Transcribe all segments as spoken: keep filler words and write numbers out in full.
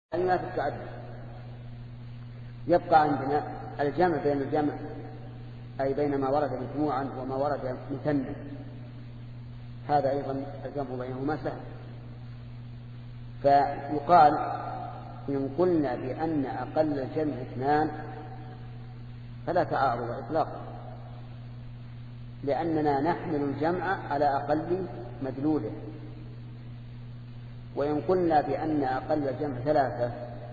ما في التعدد. يبقى عندنا الجمع بين الجمع أي بين ما ورد مجموعا وما ورد مثنى، هذا أيضا الجمع بينهما سهل. فيقال إن قلنا بأن أقل الجمع اثنان فلا تعارض إطلاقا، لأننا نحمل الجمع على أقل مدلوله. وإن قلنا بأن أقل الجمع ثلاثة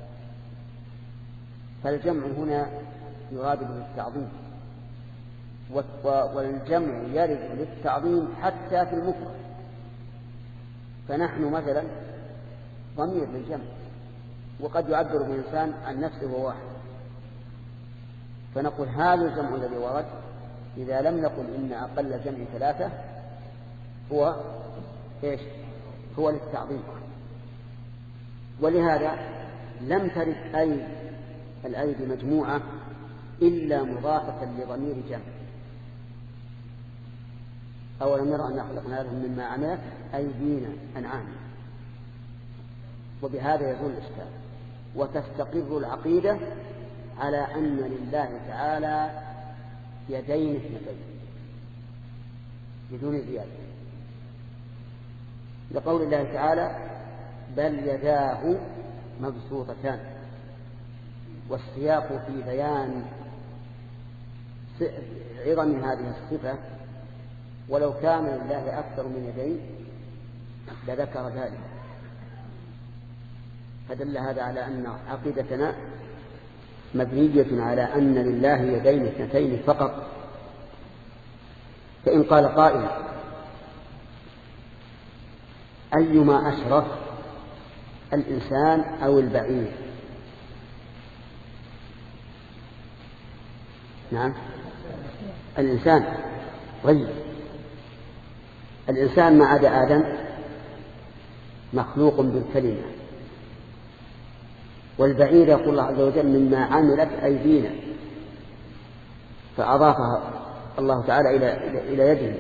فالجمع هنا يراد بالتعظيم، والجمع يرد للتعظيم حتى في المفرد. فنحن مثلا ضمير للجمع، وقد يعبر الإنسان عن نفسه وواحد، فنقول هذا الجمع الذي ورد إذا لم نقل إن أقل الجمع ثلاثة هو إيش؟ هو للتعظيم. ولهذا لم ترد أي الأيدي مجموعة إلا مضافة لضمير جمع. أولم يروا أن خلقنا لهم مما عملت أيدينا أنعام. وبهذا يزول الإشكال وتستقر العقيدة على أن لله تعالى يدين اثنتين بدون زيادة، لقول الله تعالى بل يداه مبسوطتان، والسياق في بيان عظم هذه الصفة. ولو كان لله أكثر من يدين لذكر ذلك، فدل هذا على أن عقيدتنا مبنية على أن لله يدين اثنتين فقط. فإن قال قائل أيما أشرف الإنسان أو البعير؟ نعم الإنسان. طيب الإنسان ما عدا آدم مخلوق بالكلمة، والبعير يقول الله عز وجل مما عملت أيدينا، فأضافها الله تعالى إلى إلى يده.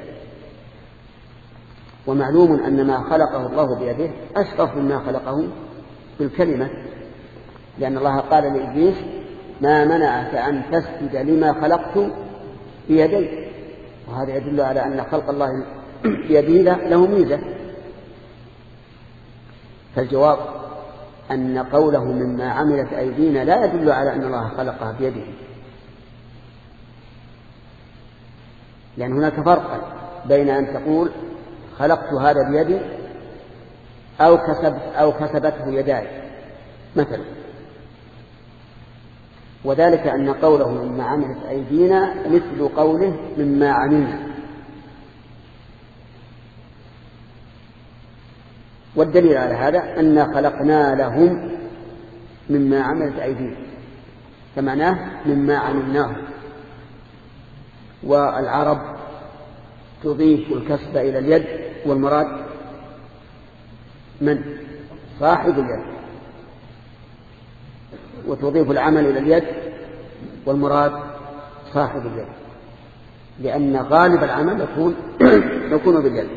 ومعلوم أن ما خلقه الله بيده أشرف مما خلقه بالكلمة، لأن الله قال لإبليس ما منعك أن تسجد لما خلقت بيدي. وهذا يدل على أن خلق الله بيده له ميزة. فالجواب أن قوله مما عملت أيدينا لا يدل على أن الله خلقها بيده، لأن هناك فرق بين أن تقول خلقت هذا بيدي أو كسب أو كسبته يداي مثلا. وذلك أن قوله مما عملت أيدينا مثل قوله مما عملنا. والدليل على هذا أن خلقنا لهم مما عملت أيدينا، فمعناه مما عملناه. والعرب تضيف الكسب إلى اليد، والمراد من؟ صاحب اليد. وتضيف العمل إلى اليد والمراد صاحب اليد، لأن غالب العمل يكون يكون باليد.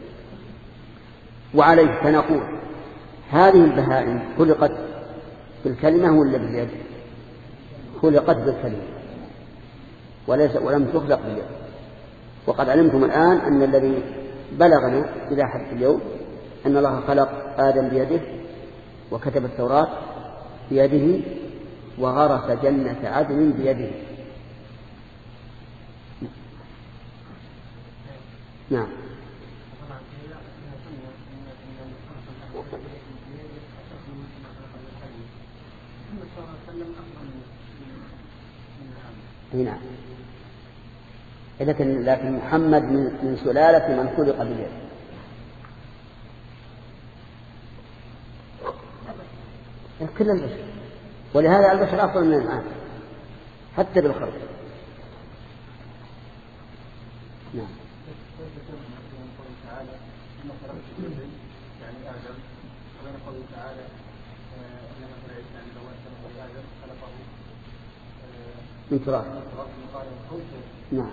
وعليه فنقول هذه البهائم خلقت بالكلمة ولا باليد؟ خلقت بالكلمة وليس ولم تخلق باليد. وقد علمتم الآن أن الذي بلغنا إلى حد اليوم أن الله خلق آدم بيده، وكتب التوراة بيده، وغرس جنة عدن بيده. نعم. نعم. لكن لكن محمد من سلالة من خلق باليد. كل البشر، ولهذا البشر أفضل من الأنعام حتى بالخلق. نعم. من تراب. نعم.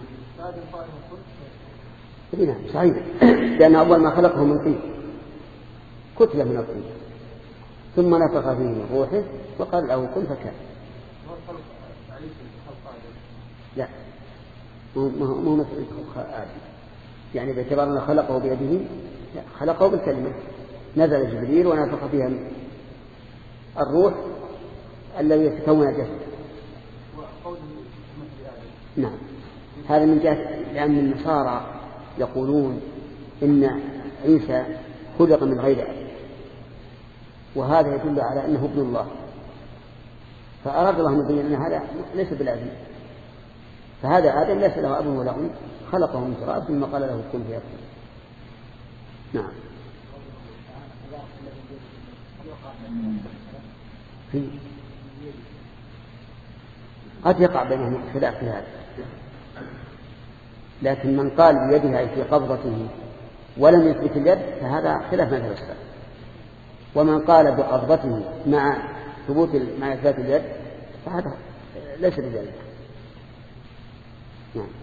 نعم صحيح، لأن أول ما خلقه من طين، كتلة من الطين. ثم نفخ فيه من روحه وقال له كن فكان. لا ما هو مسألة آدم، يعني باعتبار أنه خلقه بيده، لا خلقه بالكلمة، نزل جبريل ونفخ فيها الروح الذي يتكون الجسد. نعم هذا من جهة، لأن النصارى يقولون إن عيسى خلق من غير أب، وهذا يدل على أنه ابن الله، فأراد الله أن يبين أن هذا ليس بالابن، فهذا آدم ليس له أب ولا أم، خلقه من تراب ثم قال له كن فيكون. نعم في قد يقع بينهم خلاف في هذا، لكن من قال بيدها في قبضته ولم يثبت اليد فهذا خلاف مذهب السلف، ومن قال بقبضته مع ثبوت مع إثبات اليد فهذا ليس بذلك. نعم.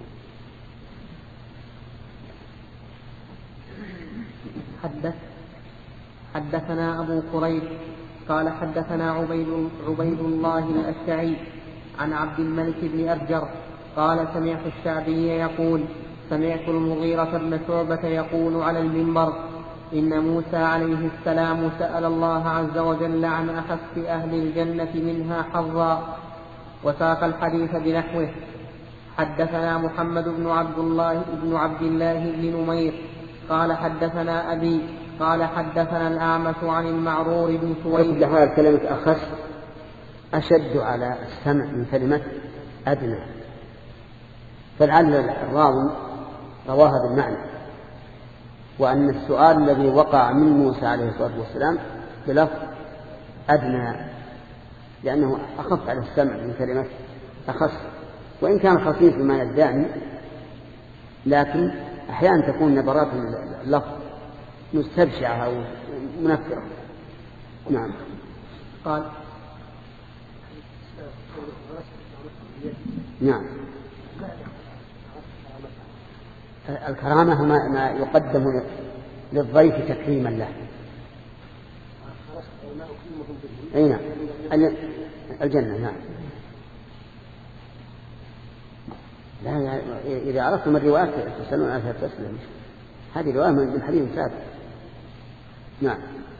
حدث حدثنا أبو قريب قال حدثنا عبيد, عبيد الله الأشعري عن عبد الملك بن أرجر قال سمعت الشعبي يقول سمعت المغيرة بن شعبة يقول على المنبر إن موسى عليه السلام سأل الله عز وجل عن أخف أهل الجنة منها حظا، وساق الحديث بنحوه. حدثنا محمد بن عبد الله بن عبد الله بن نمير قال حدثنا أبي قال حدثنا الأعمش عن المعرور بن سويد. هذا كلمة أخف أشد على السمع من كلمة أدنى، فلعل الراوي رواها بالمعنى، وأن السؤال الذي وقع من موسى عليه الصلاة والسلام بلفظ أدنى لأنه أخف على السمع من كلمة أخص، وإن كان خفيف بما يدعي لكن أحيانا تكون نبرات اللفظ مستبشعة أو منفرة. نعم. قال نعم الكرامة ما يقدم للضيف تكريما له. أي نعم الجنة. نعم لا إذا عرفتم الروايات تسألون عنها تسلم، هذه رواية من حديث ثابت. نعم.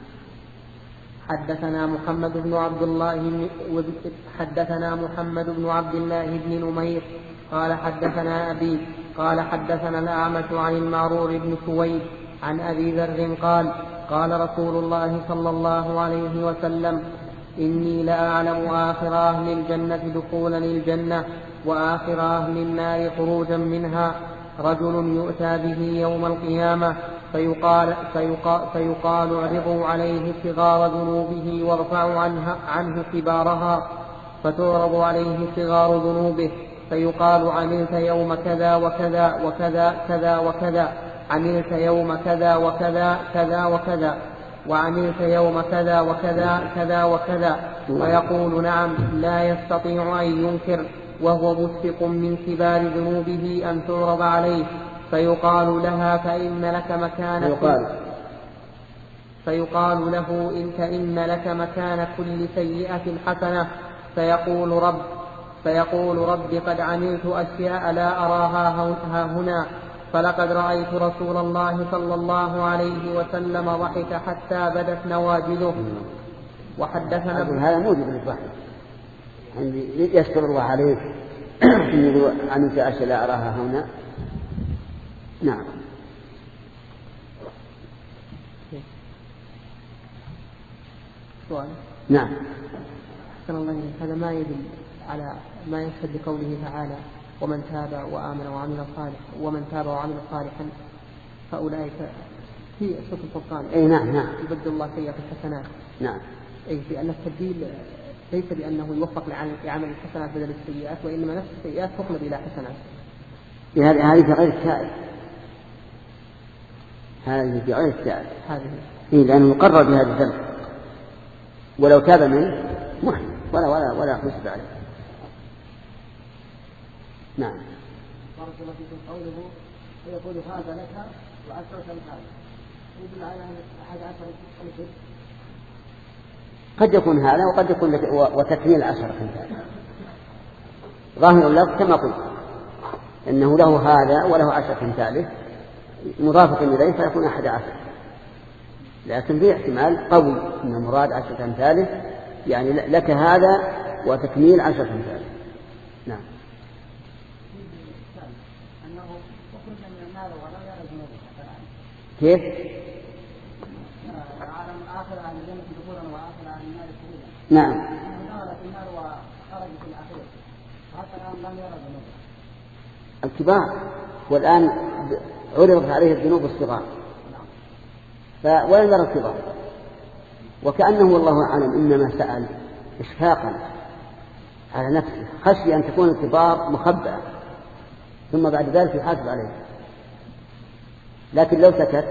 حدثنا محمد بن عبد الله حدثنا محمد بن عبد الله بن نمير قال حدثنا أبي قال حدثنا الأعمش عن المعرور بن سويد عن أبي ذر قال قال رسول الله صلى الله عليه وسلم إني لأعلم آخر أهل الجنة دخولا الجنة وآخر أهل النار خروجا منها، رجل يؤتى به يوم القيامة فيقال, فيقال, فيقال اعرضوا عليه صغار ذنوبه وارفعوا عنه, عنه كبارها، فتعرض عليه صغار ذنوبه فيقال عملت يوم كذا وكذا وكذا كذا وكذا، عملت يوم كذا وكذا كذا وكذا، وعملت يوم كذا وكذا كذا وكذا، ويقول نعم لا يستطيع أن ينكر وهو مشفق من كبار ذنوبه أن تعرض عليه، فيقال لها فإن لك مكان فيقال, فيقال له إن كإن لك مكان كل سيئة حسنة، فيقول رب فيقول رب قد عملت أشياء لا أراها ها هنا، فلقد رأيت رسول الله صلى الله عليه وسلم ضحك حتى بدت نواجذه. وحدثنا هذا موجب للضحك يعني يستر الله عليه يقول عملت أشياء لا أراها هنا. نعم. سؤال. نعم. أحسن الله إليك. هذا ما يدل على ما يشهد بقوله تعالى ومن تاب وآمن وعمل صالحا ومن تاب وعمل صالحا فأولئك في سورة الفرقان. أي نعم نعم. يبدل الله سيئات الحسنات. نعم. أي في أن التبديل ليس بأنه يوفق لعمل الحسنات بدل السيئات، وإنما نفس السيئات تقلب إلى حسنات. هذه في غير التائب، هذه في غير التائب هذه إيه لأنه مقرر بهذا الذنب، ولو تاب منه محن ولا ولا ولا حسب عليه. نعم. بارك الله فيكم. قوله ويقول هذا لك وعشرة أمثال يدل على أن أحد عشر أمثال قد يكون هذا وقد يكون وتكميل عشرة أمثال. ظاهر اللفظ كما قلت إنه له هذا وله عشرة أمثاله مضافة إليه فيكون أحد عشر، لكن في احتمال قوي أن المراد عشرة أمثاله يعني لك هذا وتكميل عشرة أمثاله. نعم. كيف؟ نعم. الكبار والآن عرضت عليه الذنوب الصغار وين يرى الكبار، وكأنه والله أعلم إنما سأل إشفاقا على نفسه خشي أن تكون الكبار مخبأة ثم بعد ذلك يحاسب عليه، لكن لو سكت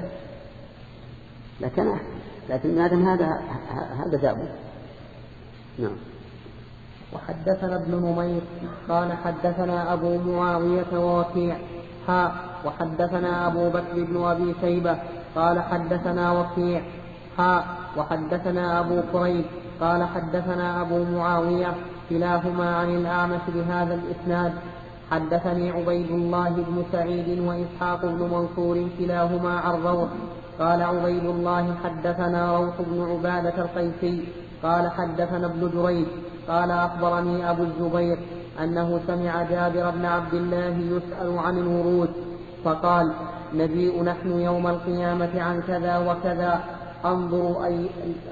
لكن أحسن، لكن هذا هذا هذا دابه. نعم. وحدثنا ابن نمير قال حدثنا أبو معاوية ووكيع حاء وحدثنا أبو بكر بن أبي شيبة قال حدثنا وكيع حاء وحدثنا أبو كريب قال حدثنا أبو معاوية كلاهما عن الأعمش بهذا الإسناد. حدثني عبيد الله بن سعيد وإسحاق بن منصور كلاهما عن روح قال عبيد الله حدثنا روح بن عبادة القيسي قال حدثنا ابن جريج قال أخبرني أبو الزبير أنه سمع جابر بن عبد الله يسأل عن الورود فقال نجيء نحن يوم القيامة عن كذا وكذا انظروا أي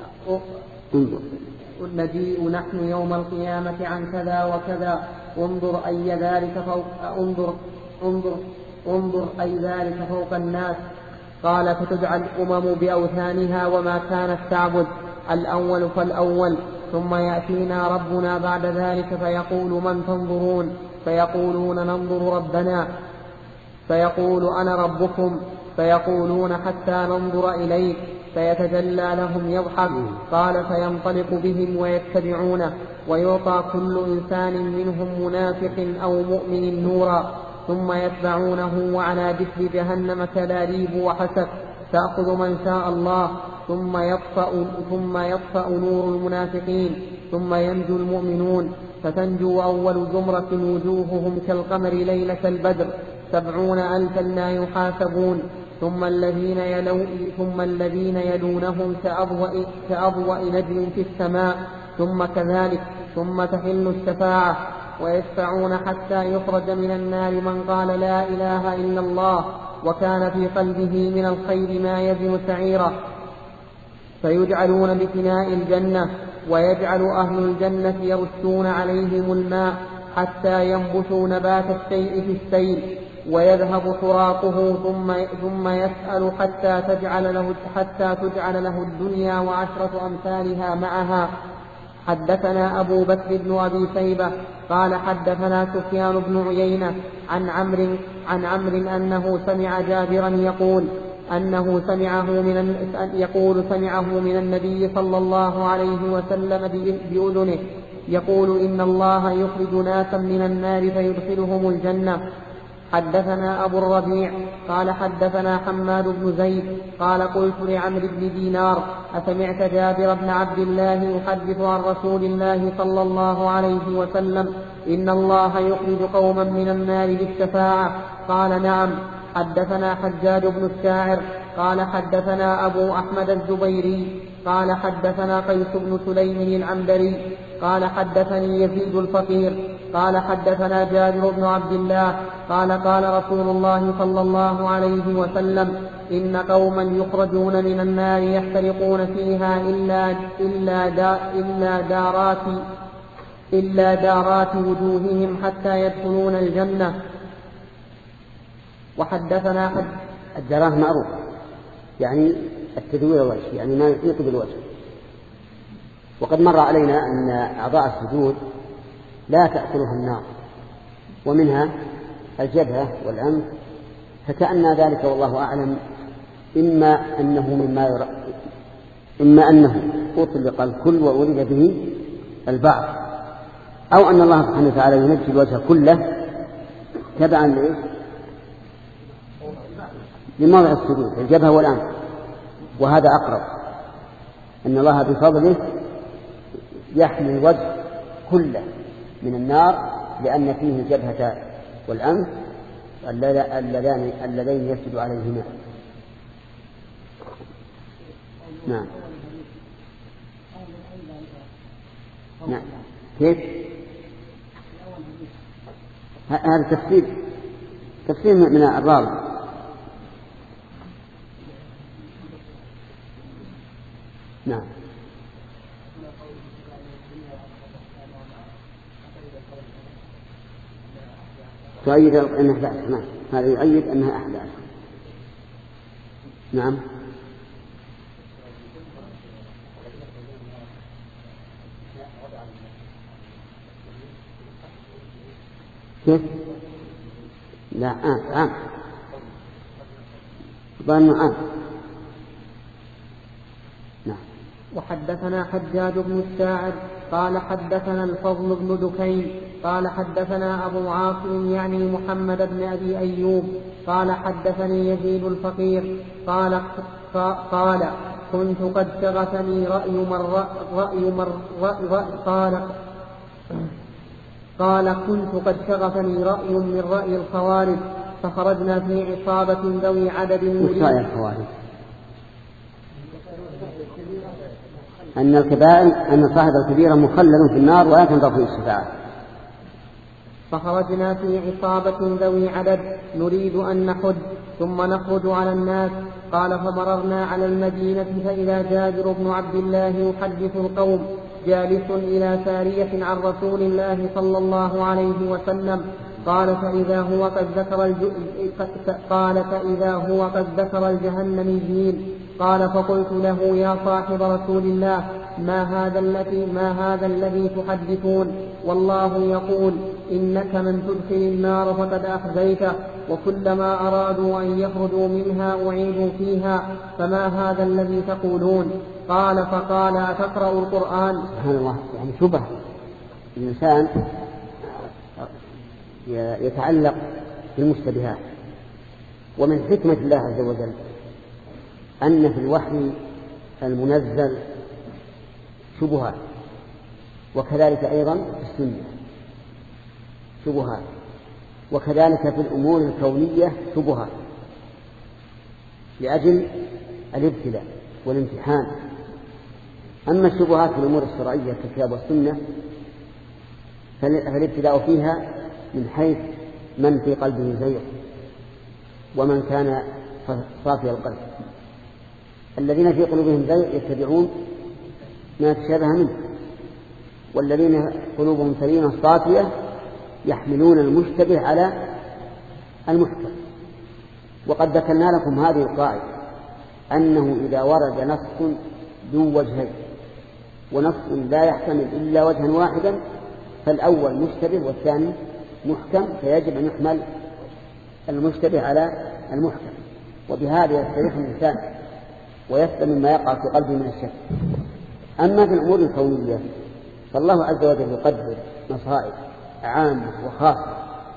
نجيء نحن يوم القيامة عن كذا وكذا انظر أي ذلك فوق انظر انظر انظر أي ذلك فوق الناس. قال فتدعى الأمم بأوثانها وما كانت تعبد الأول فالأول ثم يأتينا ربنا بعد ذلك فيقول من تنظرون فيقولون ننظر ربنا فيقول أنا ربكم فيقولون حتى ننظر إليك فيتجلى لهم يضحك. قال فينطلق بهم ويتبعونه ويعطى كل إنسان منهم منافق أو مؤمن نورا ثم يتبعونه وعلى جسر جهنم كلاليب وحسك تأخذ من شاء الله ثم يطفأ, ثم يطفأ نور المنافقين ثم ينجو المؤمنون فتنجو أول زمرة وجوههم كالقمر ليلة البدر سبعون ألفا لا يحاسبون ثم الذين, يلو ثم الذين يلونهم كأضواء, كأضواء نجم في السماء ثم كذلك ثم تحل الشفاعة ويشفعون حتى يخرج من النار من قال لا إله إلا الله وكان في قلبه من الخير ما يزن سعيرا فيجعلون بفناء الجنة ويجعل أهل الجنة يرشون عليهم الماء حتى ينبتوا نبات الشيء في السيل ويذهب تراقه ثم, ثم يسأل حتى تجعل, له حتى تجعل له الدنيا وعشرة أمثالها معها. حدثنا أبو بكر بن أبي شيبة قال حدثنا سفيان بن عيينة عن عمرو عن عمرو أنه سمع جابرا يقول أنه سمعه من يقول سمعه من النبي صلى الله عليه وسلم بأذنه يقول إن الله يخرج ناسا من النار فيدخلهم الجنة. حدثنا أبو الربيع قال حدثنا حماد بن زيد قال قلت لعمرو بن دينار أسمعت جابر بن عبد الله يحدث عن رسول الله صلى الله عليه وسلم إن الله يخرج قوما من النار بالشفاعة؟ قال نعم. حدثنا حجاج بن الشاعر قال حدثنا أبو أحمد الزبيري قال حدثنا قيس بن سليم العنبري قال حدثني يزيد الفقير قال حدثنا جابر بن عبد الله قال قال رسول الله صلى الله عليه وسلم إن قوما يخرجون من النار يحترقون فيها إلا, إلا, دا إلا, دارات إلا دارات وجوههم حتى يدخلون الجنة. وحدثنا حد الدراه معروف يعني التدوير الوجه يعني ما يطيق بالوجه، وقد مر علينا أن أعضاء السجود لا تأكلها النار ومنها الجبهة والأنف، فكأن ذلك والله أعلم إما أنه مما يرى إما أنه أطلق الكل وأريد به البعض، أو أن الله سبحانه وتعالى ينجي الوجه كله تبعا لإيش لموضع السجود الجبهة والأنف، وهذا أقرب أن الله بفضله يحمي الوجه كله من النار لأن فيه الجبهة والأنف اللذان اللذين يسجد عليهما. نعم. نعم. كيف؟ هذا تفسير تفسير من الراوي. نعم. تؤيد أنها أحد عشر. نعم. هذا يؤيد أنها أحد عشر. نعم. كيف؟ لا عام عام ظن عام. نعم. وحدثنا حجاج بن الساعد قال حدثنا الفضل بن دكين قال حدثنا أبو عاصم يعني محمد بن أبي أيوب قال حدثني يزيد الفقير قال قال كنت قد شغفني رأي من رأي من رأي قال قال كنت قد شغفني رأي من رأي الخوارج فخرجنا في عصابة ذوي عدد مريد. الخوارج أن الكبائر أن صاحب الكبيرة مخلد في النار ولا تنظر في الشفاعة. فخرجنا في عصابة ذوي عدد نريد أن نحج ثم نخرج على الناس. قال فمررنا على المدينة فإذا جابر بن عبد الله يحدث القوم جالس إلى سارية عن رسول الله صلى الله عليه وسلم. قال فإذا هو قد ذكر الج... قال فإذا هو قد ذكر الجهنميين. قال فقلت له يا صاحب رسول الله ما هذا الذي ما هذا الذي تحدثون؟ والله يقول إنك من تدخل النار فقد أخزيته وكلما أرادوا أن يخرجوا منها أعيدوا فيها فما هذا الذي تقولون؟ قال فقال أتقرأ القرآن؟ سبحان الله. يعني شبه الإنسان يتعلق بالمشتبهات. ومن حكمة الله عز وجل أن في الوحي المنزل شبهات وكذلك أيضا في السنة شبهات وكذلك في الأمور الكونية شبهات لأجل الابتلاء والامتحان. أما الشبهات في الأمور الشرعية كالكتاب والسنة فالابتلاء فيها من حيث من في قلبه زيغ ومن كان صافي القلب. الذين في قلوبهم زيغ يتبعون ما تشابه منه والذين قلوبهم سليمة صافية يحملون المشتبه على المحكم. وقد ذكرنا لكم هذه القاعدة أنه إذا ورد نص ذو وجهين ونص لا يحتمل إلا وجها واحدا فالأول مشتبه والثاني محكم فيجب أن يحمل المشتبه على المحكم. وبهذا يستريح الإنسان ويسلم مما يقع في قلبه من الشك. أما في الأمور الكونية فالله عز وجل يقدر مصائب عامة وخاصة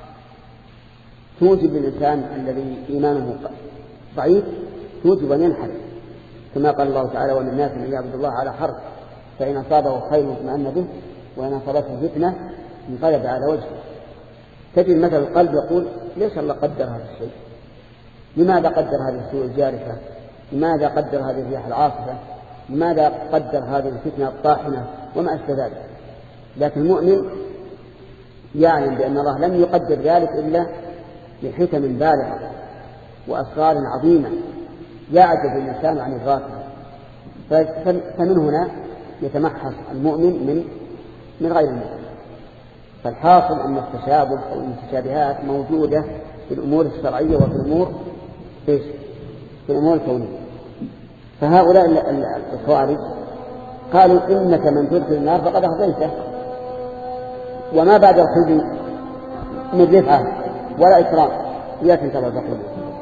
توجب للإنسان الذي إيمانه ضعيف توجب أن ينحرف كما قال الله تعالى ومن الناس من يعبد الله على حرف فإن أصابه خير اطمأن به وإن أصابته فتنة انقلب على وجهه. تجد مثل القلب يقول ليش الله قدر هذا الشيء؟ لماذا قدر هذه السوء الجارفة؟ لماذا قدر هذه الرياح العاصفة؟ لماذا قدر هذه الفتنة الطاحنة وما أشبه ذلك؟ لكن المؤمن يعلم بأن الله لم يقدر ذلك إلا لحكم بالغة وأسرار عظيمة يعجز الإنسان عن إدراكها. فمن هنا يتمحص المؤمن من من غير المؤمن. فالحاصل أن التشابه أو المتشابهات موجودة في الأمور الشرعية وفي الأمور إيش؟ في الأمور الكونية. فهؤلاء الخوارج قالوا إنك من تدخل النار فقد أخزيته وما بعد الخزي من رفعة ولا إكرام لا تنتظر تقول.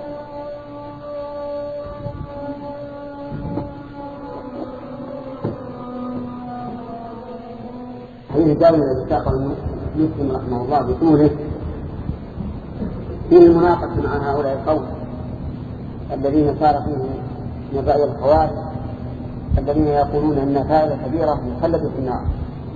حين جاءوا من الاتفاق المسلم رحمه الله بطوله في المناقشة مع هؤلاء القوم الذين صار فيهم من رأي الخوارج الذين يقولون أن فاعل كبيرة مخلد في النار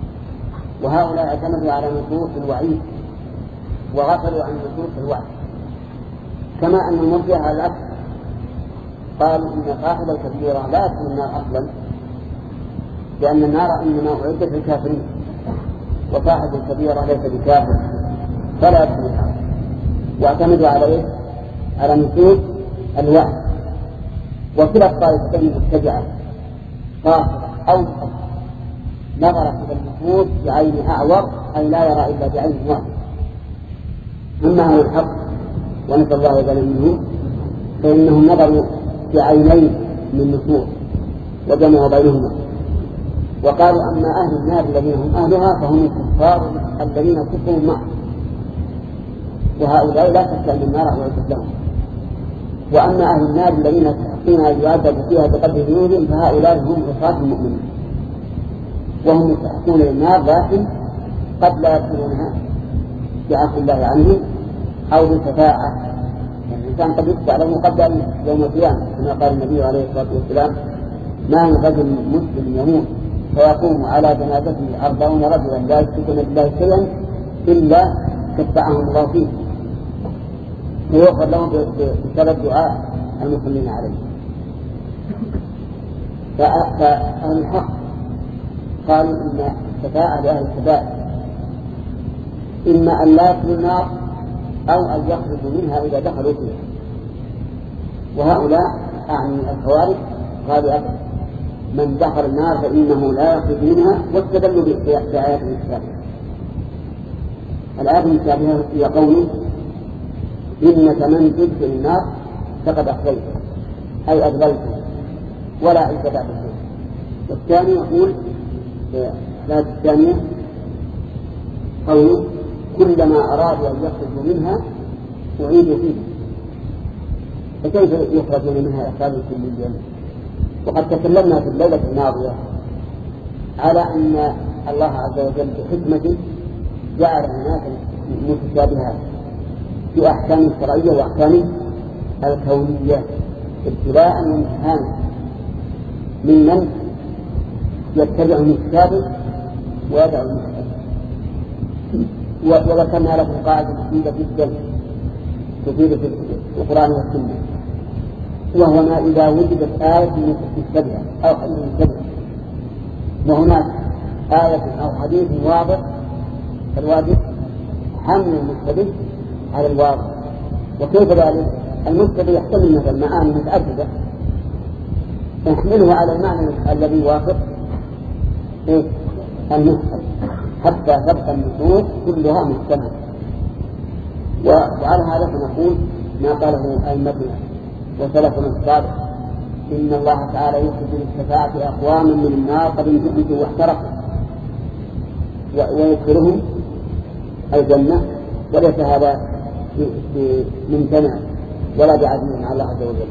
وهؤلاء اعتمدوا على نصوص الوعيد وغفلوا عن نصوص الوعد، كما أن المرجئة على العكس قالوا إن صاحب الكبيرة لا يدخل النار أصلا، لأن النار إنما أعدت للكافرين، وصاحب الكبيرة ليس بكافر فلا يدخل النار. واعتمدوا على إيه؟ على نصوص الوعد. وكلا الطائفتين مبتدعة قاصرة أو نظرت إلى النصوص بعين أعور أي لا يرى إلا بعين واحد. أما أهل الحق ونسأل الله يجعل منهم فإنهم نظروا بعينين من نصوص وجمعوا بينهما، وقالوا أما أهل النار الذين هم أهلها فهم الكفار الذين كفروا معه، وهؤلاء لا شك أن النار أعدت لهم. وأما أهل النار الذين يستحقون أن يعذبوا فيها بقدر ذنوبهم فهؤلاء هم عصاة المؤمنين، وهم يستحقون للنار لكن قد لا يدخلونها بعفو الله عنهم أو بالشفاعة. يعني الإنسان قد يشفع له قبل يوم القيامة، كما قال النبي عليه الصلاة والسلام: ما من رجل مسلم يموت فيقوم على جنازته أربعون رجلا لا يشركون بالله شيئا إلا شفعهم الله فيه، فيغفر لهم بسبب دعاء المسلمين عليه. فأهل الحق قالوا إن الشفاعة لأهل الكبائر إما أن لا يدخلوا النار أو أن يخرجوا منها إذا دخلوا فيها. وهؤلاء أعني الخوارج قالوا أبدا من دخل النار فإنه لا يخرج منها، واستدلوا بآيات المشابهة. الآيات المشابهة هي قوله: إنك من تدخل النار فقد أخذيته أي أذللته ولا عيش بعد الخير. والثاني يقول الآية الثانية قوله: كلما أرادوا أن يخرجوا منها أعيدوا فيها. فكيف يخرجون منها إخراجا كليا؟ وقد تكلمنا في الليلة الماضية على أن الله عز وجل بحكمته جعل هناك متشابهات في أحكام الشرعية وأحكام الكونية ابتلاء وامتحانا ممن يتبع المتشابه ويدع المتشابه. وذكرنا لكم قاعدة مفيدة جدا تفيد في القرآن والسنة، وهو ما إذا وجدت آية مشتبهة أو حديث مشتبه وهناك آية أو حديث واضح فالواجب حمل المشتبه على الواضح. وكيف ذلك؟ المشتبه يحتمل مثل معاني متعددة نحمله على المعنى الذي يوافق المشتبه حتى تبقى النصوص كلها محكمة. وعلى هذا فنقول ما قاله أئمتنا وسلفنا الصالح: إن الله تعالى يخرج للشفاعة أقواما من النار قد انتهكوا واحترقوا ويدخلهم الجنة، وليس هذا بممتنع ولا بعزيز على الله عز وجل.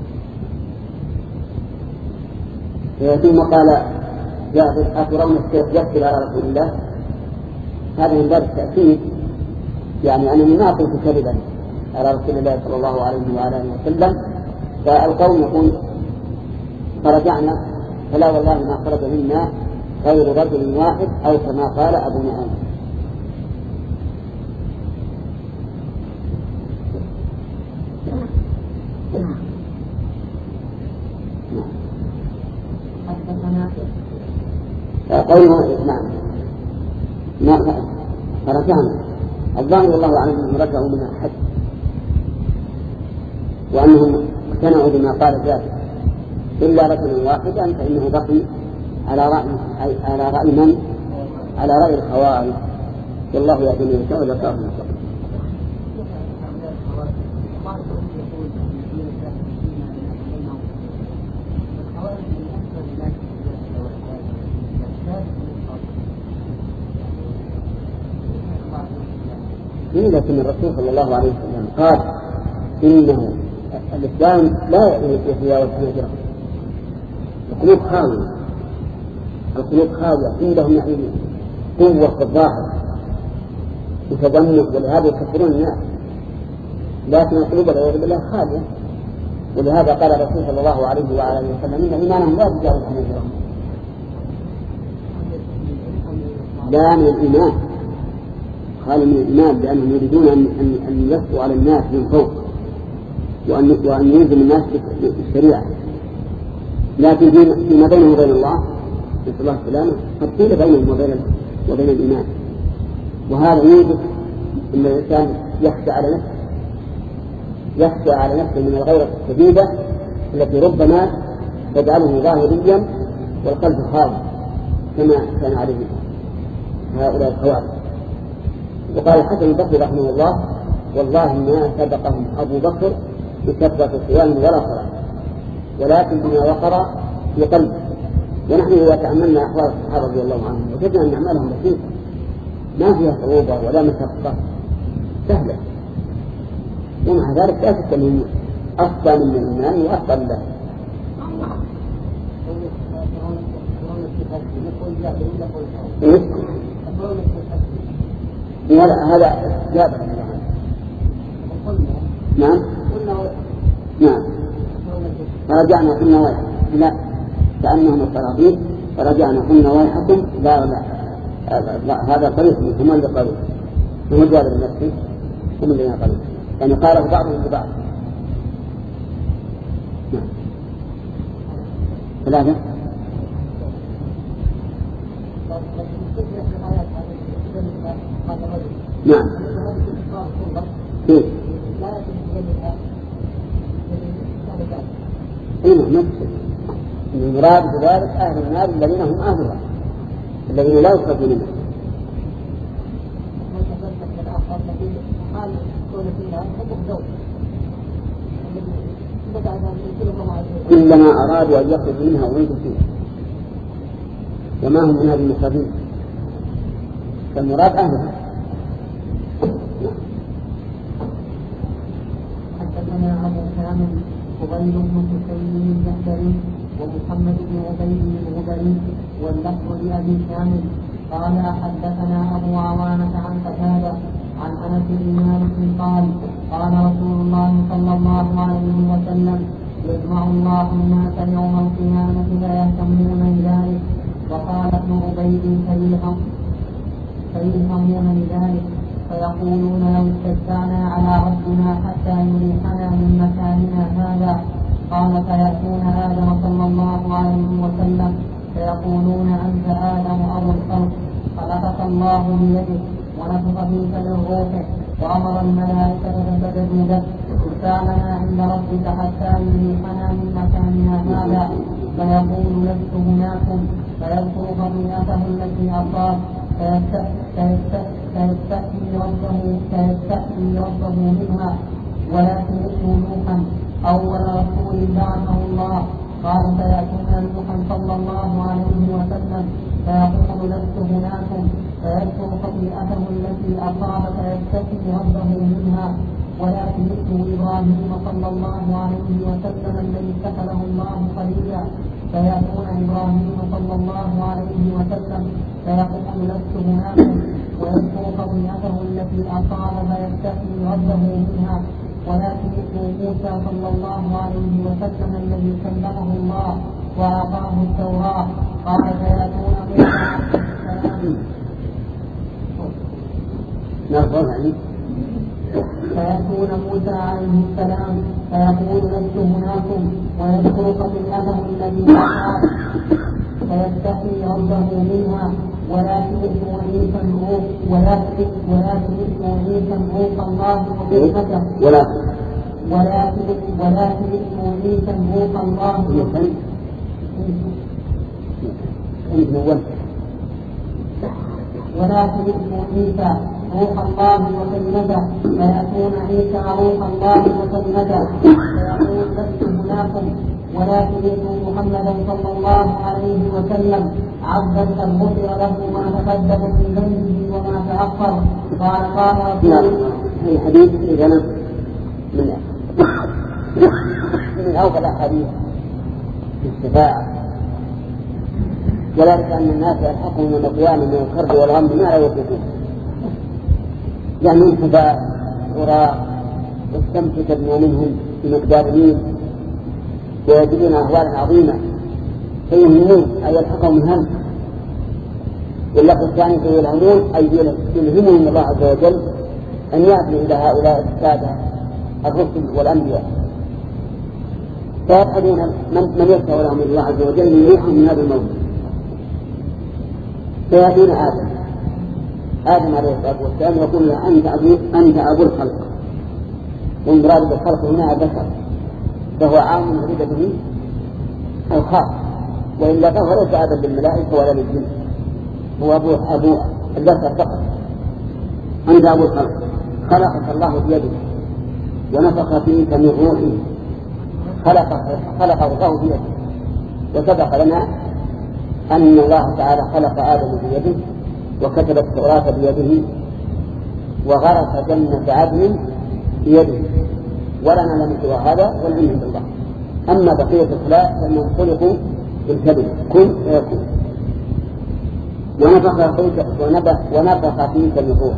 ثم قال جابر: أترون السيف يقتل على رسول الله؟ هذا من باب التأكيد، يعني أنني ما قلت كذبا على رسول الله صلى الله عليه وآله وسلم. فالقوم يقول: فرجعنا فلا والله ما خرج منا غير رجل واحد، أو كما قال أبو نعيم. قوله نعم ما فرجعنا الظاهر الله عنهم أنهم رجعوا من الحج، وأنهم اقتنعوا بما قال جابر إلا رجلا واحدا فإنه بقي على رأي على رأي من؟ على رأي الخوارج. والله يأتي من يشاء إلى صراط مستقيم. لكن الرسول صلى الله عليه وسلم قال إنه الإسلام لا يتجاوز حناجرهم. القلوب خاوية، القلوب خاوية عندهم يعني قوة في الظاهر وتضمن، ولهذا يكفرون الناس، لكن القلوب والعياذ بالله خالية. ولهذا قال الرسول صلى الله عليه وآله وسلم إن إيمانهم لا يتجاوز حناجرهم. لا من الإيمان، قال من الإيمان لأنهم يريدون أن أن يسطوا على الناس من فوق وأن وأن يلزم الناس بالشريعة، لكن فيما بينه وبين الله نسأل الله السلامة قد قيل بينهم وبين وبين الإيمان. وهذا يوجد أن الإنسان يخشى على نفسه يخشى على نفسه من الغيرة الشديدة التي ربما تجعله ظاهريا والقلب خالي كما كان عليه هؤلاء الخوارج. وقال الحسن البصري رحمه الله: والله ما سبقهم أبو بكر بكثرة صيام ولا صلاة، ولكن بما وقر في قلبه. ونحن إذا تأملنا أحوال الصحابة رضي الله عنهم وجدنا أن أعمالهم بسيطة ما فيها صعوبة ولا مشقة، سهلة، ومع ذلك لا شك أنهم أفضل من الإيمان وأفضل له. ولا هذا جاب نعم نعم فرجعنا قلنا ويحكم لا كأنهم الصراطيل فرجعنا قلنا ويحكم لا لا هذا طريق هم اللي قالوا هم الجواب النفسي هم اللي قالوا يعني قاله بعضهم لبعض. نعم ثلاثة نعم كيف إيه نفسه المراد بذلك أهل النار الذين هم أهلها الذين لا يخرجون منها. كلما أرادوا أن يخرجوا منها أعيدوا فيها وما هم من هذه المخرجين فالمراد أهلها. حدثنا أبو كامل فضيل بن حسين الجحدري ومحمد بن عبيد الغبري واللفظ لأبي كامل قال حدثنا أبو عوانة عن قتادة عن أنس بن مالك قال قال رسول الله صلى الله عليه وسلم: يجمع الله الناس يوم القيامة فيهتمون بذلك. وقال ابن عبيد: فيلهمون بذلك فيقولون: لو استشفعنا على ربنا حتى يريحنا من مكاننا هذا. قال: فيأتون آدم صلى الله عليه وسلم فيقولون: أنت آدم أبو الخلق، خلقك الله بيده ونفخ فيك من روحه وأمر الملائكة فسجدوا لك، اشفع لنا عند ربك حتى يريحنا من مكاننا هذا. فيقول: لست هناكم، فيذكر خطيئته التي أصاب فيستحيي ربه فيستحيي ربه منها. ولكن اسمه نوحا أول رسول بعثه الله. قال: فيأتون نوحا صلى الله عليه وسلم فيقول: لست هناكم، فيذكر خطيئته التي أصاب فيستحيي ربه منها. ولكن اسمه إبراهيم صلى الله عليه وسلم الذي اتخذه الله خليلا. فيأتون إبراهيم صلى الله عليه وسلم فيقول: لست هناكم، ويذكر خطيئته التي أصاب فيستحيي ربه منها. ولكن اسمه موسى صلى الله عليه وسلم الذي كلمه الله وأعطاه التوراة. قال: فيأتون موسى فيأتون موسى عليه السلام فيقول: لست هناكم، ويذكر خطيئته الذي أصاب فيستحيي ربه منها. ولكن اسمه عيسى الروح ولكن ولكن اسمه عيسى الروح الله وكلمته ولكن ولكن ولكن اسمه عيسى الروح الله ولكن اسمه عيسى روح الله وكلمته. فيأتون عيسى روح الله وكلمته فيقول: لست هناكم، ولكن اسمه محمدا صلى الله عليه وسلم عبدا قد غفر له ما تقدم من ذنبه وما تأخر. قال قال رسول الحديث إذا من من أوفى الأحاديث في الشفاعة، وذلك أن الناس يلحقهم من القيامة من الكرب والغم ما لا يطيقون، يعني انتفاع وراء واستمسك بما منهم بمقدار مين ويجدون أهوالا عظيمة فيهمون أن يلحقهم هم واللفظ الثاني في العموم أي يلهمهم الله عز وجل أن يأتوا إلى هؤلاء السادة الرسل والأنبياء فيبحثون من, من يسعى لهم الله عز وجل يريحهم من هذا الموت. فيأتون آدم آدم عليه الصلاة والسلام يقول له أنت أبو, أنت أبو الخلق، والمراد بالخلق هنا البشر، فهو عام يريد به الخاص، وإلا فهو ليس آدم بالملائكة ولا بالجن، هو أبو, أبو البشر فقط. أنت أبو الخلق خلقك الله بيده ونفخ فيك من روحه، خلق خلق الله بيده. وسبق لنا أن الله تعالى خلق آدم بيده وكتب التوراة بيده وغرس جنة عدن بيده، ولا نعلم سوى هذا والعلم عند الله. أما بقية الخلق فإنهم خلقوا بالكذب كن فيكون. ونفخ فيك ونفخ فيك من روحه،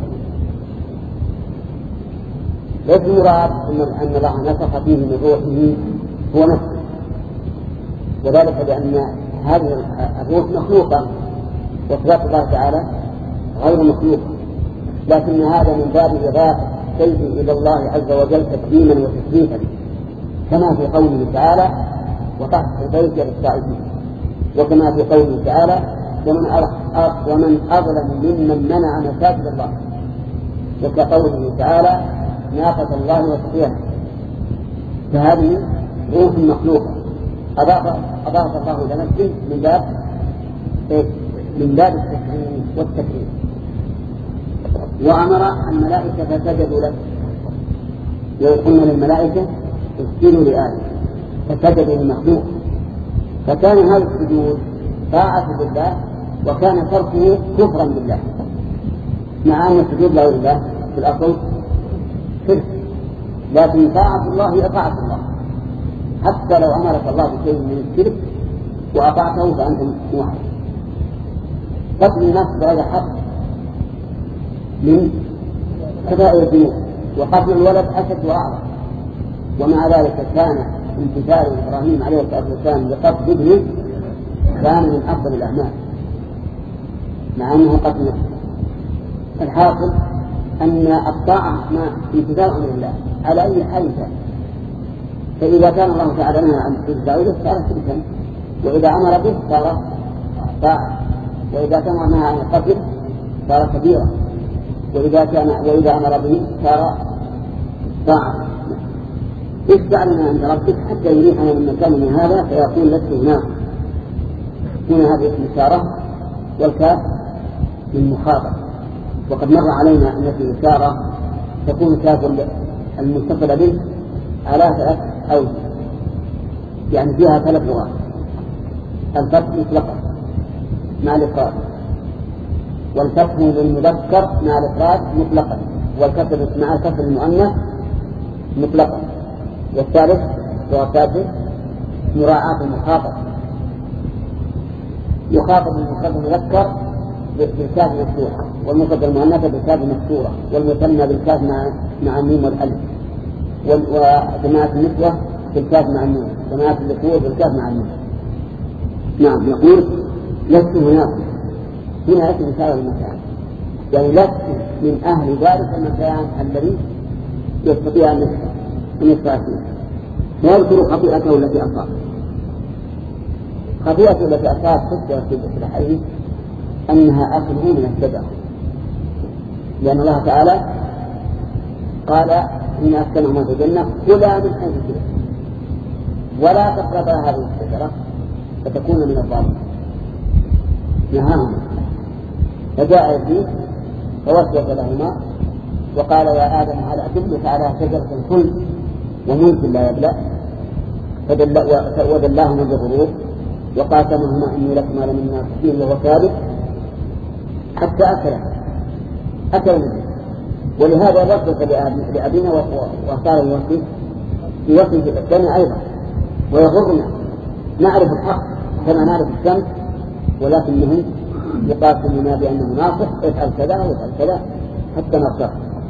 ليس المراد أن الله نفخ فيه من روحه هو نفسه، وذلك لأن هذه الروح مخلوقة وصفات الله تعالى غير مخلوقة، لكن هذا من باب إضافة شيء إلى الله عز وجل تكريما وتشريفا، كما في قوله تعالى وطهر البيت للطائفين، وكما في قوله تعالى ومن ومن أظلم ممن منع مساجد الله، وكقوله تعالى ناقة الله وسقياها. فهذه روح مخلوقة أضاف أضاف الله إلى نفسه من باب من باب التكريم والتكريم. وأمر الملائكة فسجدوا له، ويقولون للملائكة اسجدوا لآدم فسجدوا للمخلوق، فكان هذا السجود طاعة لله وكان تركه كفرا بالله، مع أن السجود لا لله في الأصل شرك، لكن طاعة الله هي طاعة الله، حتى لو أمرك الله بشيء من الشرك وأطعته فأنت موحد. قتل النفس بهذا حق من كبائر الذنوب، وقتل الولد أشد وأعظم، ومع ذلك كان امتثال إبراهيم عليه الصلاة والسلام لقتل ابنه كان من أفضل الأعمال مع أنه قتل نفسه. الحاصل أن الطاعة ما امتثال أمر الله على أي حال كان، فإذا كان الله تعالى نهى عن التجاوز صار شركا، وإذا أمر به صار طاعة، وإذا كان نهى عن القتل صار كبيرا، وإذا كان وإذا أمر به صار طاعة. اشفع لنا عند ربك حتى يريحنا من مكاننا هذا، فيقول لست هناك. هنا هذه الإشارة والكاف للمخاطب، وقد مر علينا أن في الإشارة تكون كاف المتصل به على ثلاث أوجه، يعني فيها ثلاث لغات: الفتح مطلقا مع الإفراد، والفتح للمذكر مع الإفراد مطلقا، والكسر مع كسر المؤنث مطلقا، والثالث وكافر مراعاة المخاطب، يخاطب المفرد المذكر بالكاف مفتوحة، والمفرد المؤنث بالكاف مكسورة، والمثنى بالكاف مع مع الميم والألف، وجماعة النسوة بالكاف مع النون، جماعة الذكور بالكاف مع النون. نعم، يقول لست هناك، هنا اسم إشارة المكان، يعني لست من أهل ذلك المكان الذي يستطيع أن يدفع فيه. ويذكر خطيئته التي أصاب. خطيئته التي أصاب في الحديث أنها أكله من الشجرة، لأن الله تعالى قال إن أسكنهما في الجنة كلا من حيث شئتم ولا تقربا هذه الشجرة فتكون من الظالمين. نهاهما، فجاء إبليس فوسوس لهما وقال يا آدم هل أدلك على شجرة الخلد وملك لا يبلى، ودلاهما بغرور وقاسمهما إني لكما لمن الناصحين وهو كاذب حتى أكل أكل منه. ولهذا وصف لأبينا وصار يوصف يوصف الثاني أيضا ويغرنا. نعرف الحق كما نعرف الشمس، ولكنهم يقاسمنا بأنه ناصح افعل كذا وافعل كذا حتى نصر.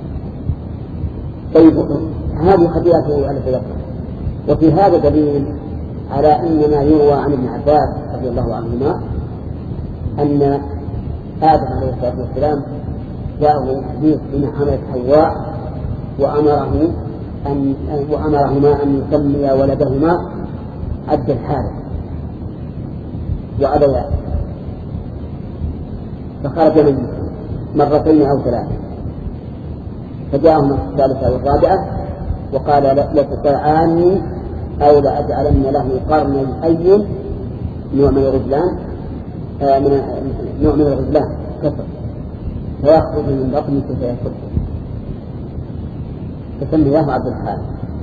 طيب، هذه خطيئته التي ذكرها. وفي هذا دليل على أن ما يروى عن ابن عباس رضي الله عنهما أن آدم عليه الصلاة والسلام جاءه حديث بما حملت حواء وأمره أن وأمرهما أن يسمي ولدهما عبد الحارث وأبيا، فخرج منه مرتين أو ثلاثة، فجاءهما الثالثة والرابعة وقال لتطيعاني أو لأجعلن له قرني أي نوع من الغزلان آه من نوع من الغزلان كسر فيخرج من بطنه فيأكله، فسمياه عبد الحارث.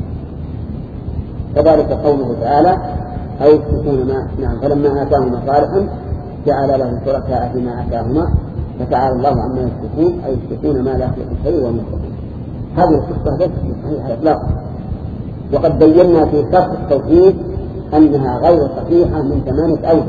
كذلك قوله تعالى أو يشركون ما نعم فلما آتاهما صالحا جعل له شركاء فيما آتاهما فتعالى الله عما يشركون أي يشركون ما لا يخلق شيء وهم يشركون. هذه القصة ليست صحيحة إطلاقا، وقد بينا في شرح التوحيد أنها غير صحيحة من ثمانية أوجه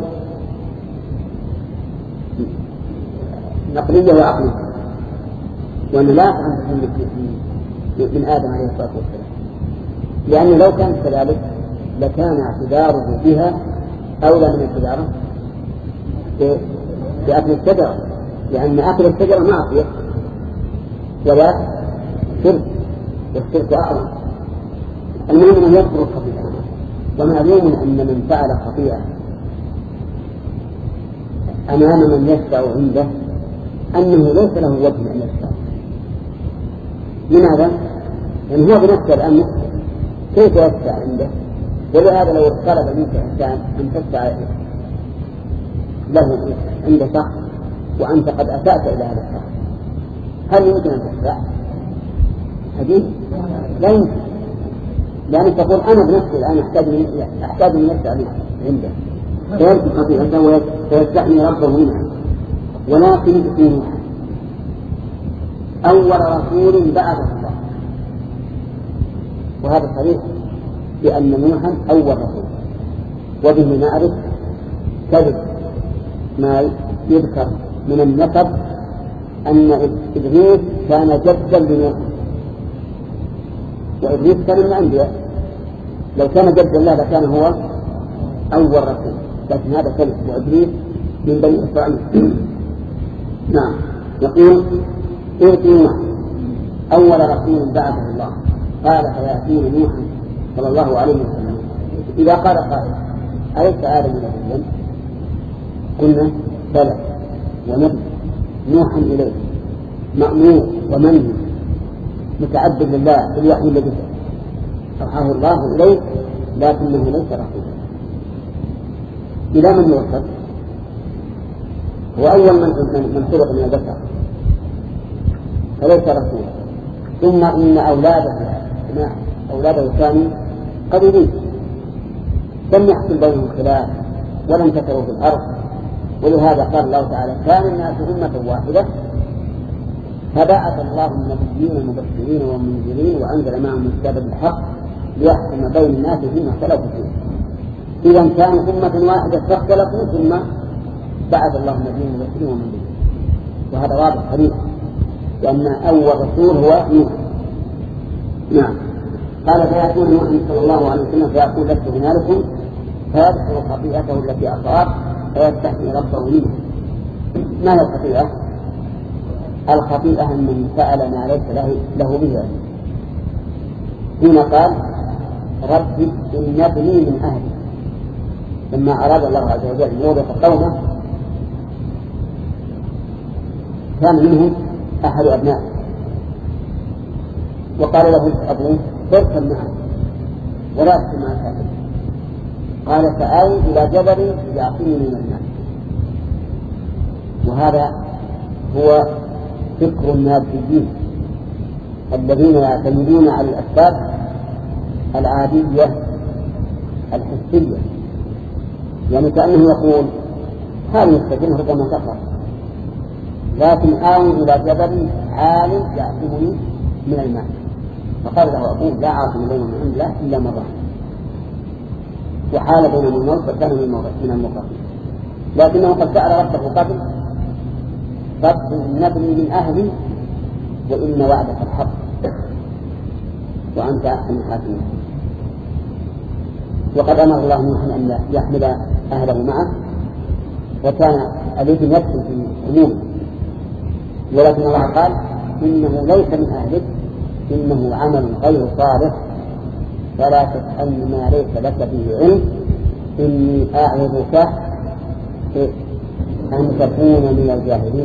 نقلية وعقلية، وأن لا تكون من آدم عليه الصلاة والسلام، لأنه لو كانت كذلك لكان اعتذاره بها أولى من اعتذاره بأكل الشجرة، لأن أكل الشجرة معصية ولا شرك، والشرك أعظم. المهم أن يذكر الخطيئة، ومعلوم أن من فعل خطيئة أمام من يشفع عنده أنه ليس له وجه أن يشفع. لماذا؟ لأن هو بنفسه الآن كيف يشفع عنده؟ ولهذا لو طلب منك إنسان أن تشفع له عند شخص وأنت قد أسأت إلى هذا الشخص، هل يمكن أن تشفع؟ حديث لا يمكن، لأن تقول أنا بنفسي الآن أحتاج من أحتاج من يشفع لي عنده فيرجع خطيئته ويستحمي ربه منها، ولكن يكون أول رسول بعده الله، وهذا صريح بأن نوحا أول رسول، وبه نعرف كذب ما يذكر من النسب أن إبليس كان جدا لنوح، وإبليس كان من الأنبياء، لو كان جدا لا لكان هو أول رسول، لكن هذا كذب، وإبليس من بني إسرائيل. نعم. يقول ائت نوح أول رسول بعثه الله قال فيأتين نوحا صلى الله عليه وسلم. إذا قال قائل أليس آدم نبيا؟ قلنا بلى، ونبي نوحا إليه مأمور ومنهي متعبد لله بالوحي الذي أوحاه الله إليه، لكنه ليس رسولا. إلى من يوصل؟ هو أول من من خلق من البشر فليس رسولا. ثم إن أولاده أولاده كانوا قليلين لم يحصل بينهم خلاف ولم كثروا في الأرض، ولهذا قال الله تعالى كان الناس أمة واحدة فبعث الله النبيين المبشرين والمنذرين وأنزل معهم الكتاب بالحق ليحكم بين الناس فيما اختلفوا فيه. إذا كانوا أمة واحدة فاختلفوا ثم بعث الله النبيين المبشرين والمنذرين، وهذا واضح صريح لأن أول رسول هو نوح. نعم. قال فيأتون نوح صلى الله عليه وسلم فيقول لست هنالكم فيذكر خطيئته التي أصاب فيستحمي ربه منه. ما هي الخطيئة؟ الخطيئة أن من فعل ما ليس له, له به. هنا قال رب إن ابني من أهلي، لما أراد الله عز وجل أن يوبخ قومه كان منهم أحد أبنائه وقال له أبوه اركب معه ولا تكن مع الكافرين، قال فآوي إلى جبل يعصمني من الماء. وهذا هو فكر النابليين الذين يعتمدون على الأسباب العادية الحسية، يعني كأنه يقول هذه السفينة ربما تقع لكن آوي إلى جبل عال يعصمني من الماء. فقال له أبوه لا عاصم اليوم من عند الله إلا من رحم، وحال بينهم الموت فكان من الموقفين، لكنه قد سأل ربه قبل رب إن ابني من أهلي وإن وعدك الحق وأنت أحسن الحاكمين. وقد أمر الله نوحا أن يحمل أهله معه، وكان أليف يدخل في عمومه ولكن الله قال إنه ليس من أهلك إنه عمل غير صالح فلا تسألني ما ليس لك به علم إني أعظك أن تكون من الجاهلين.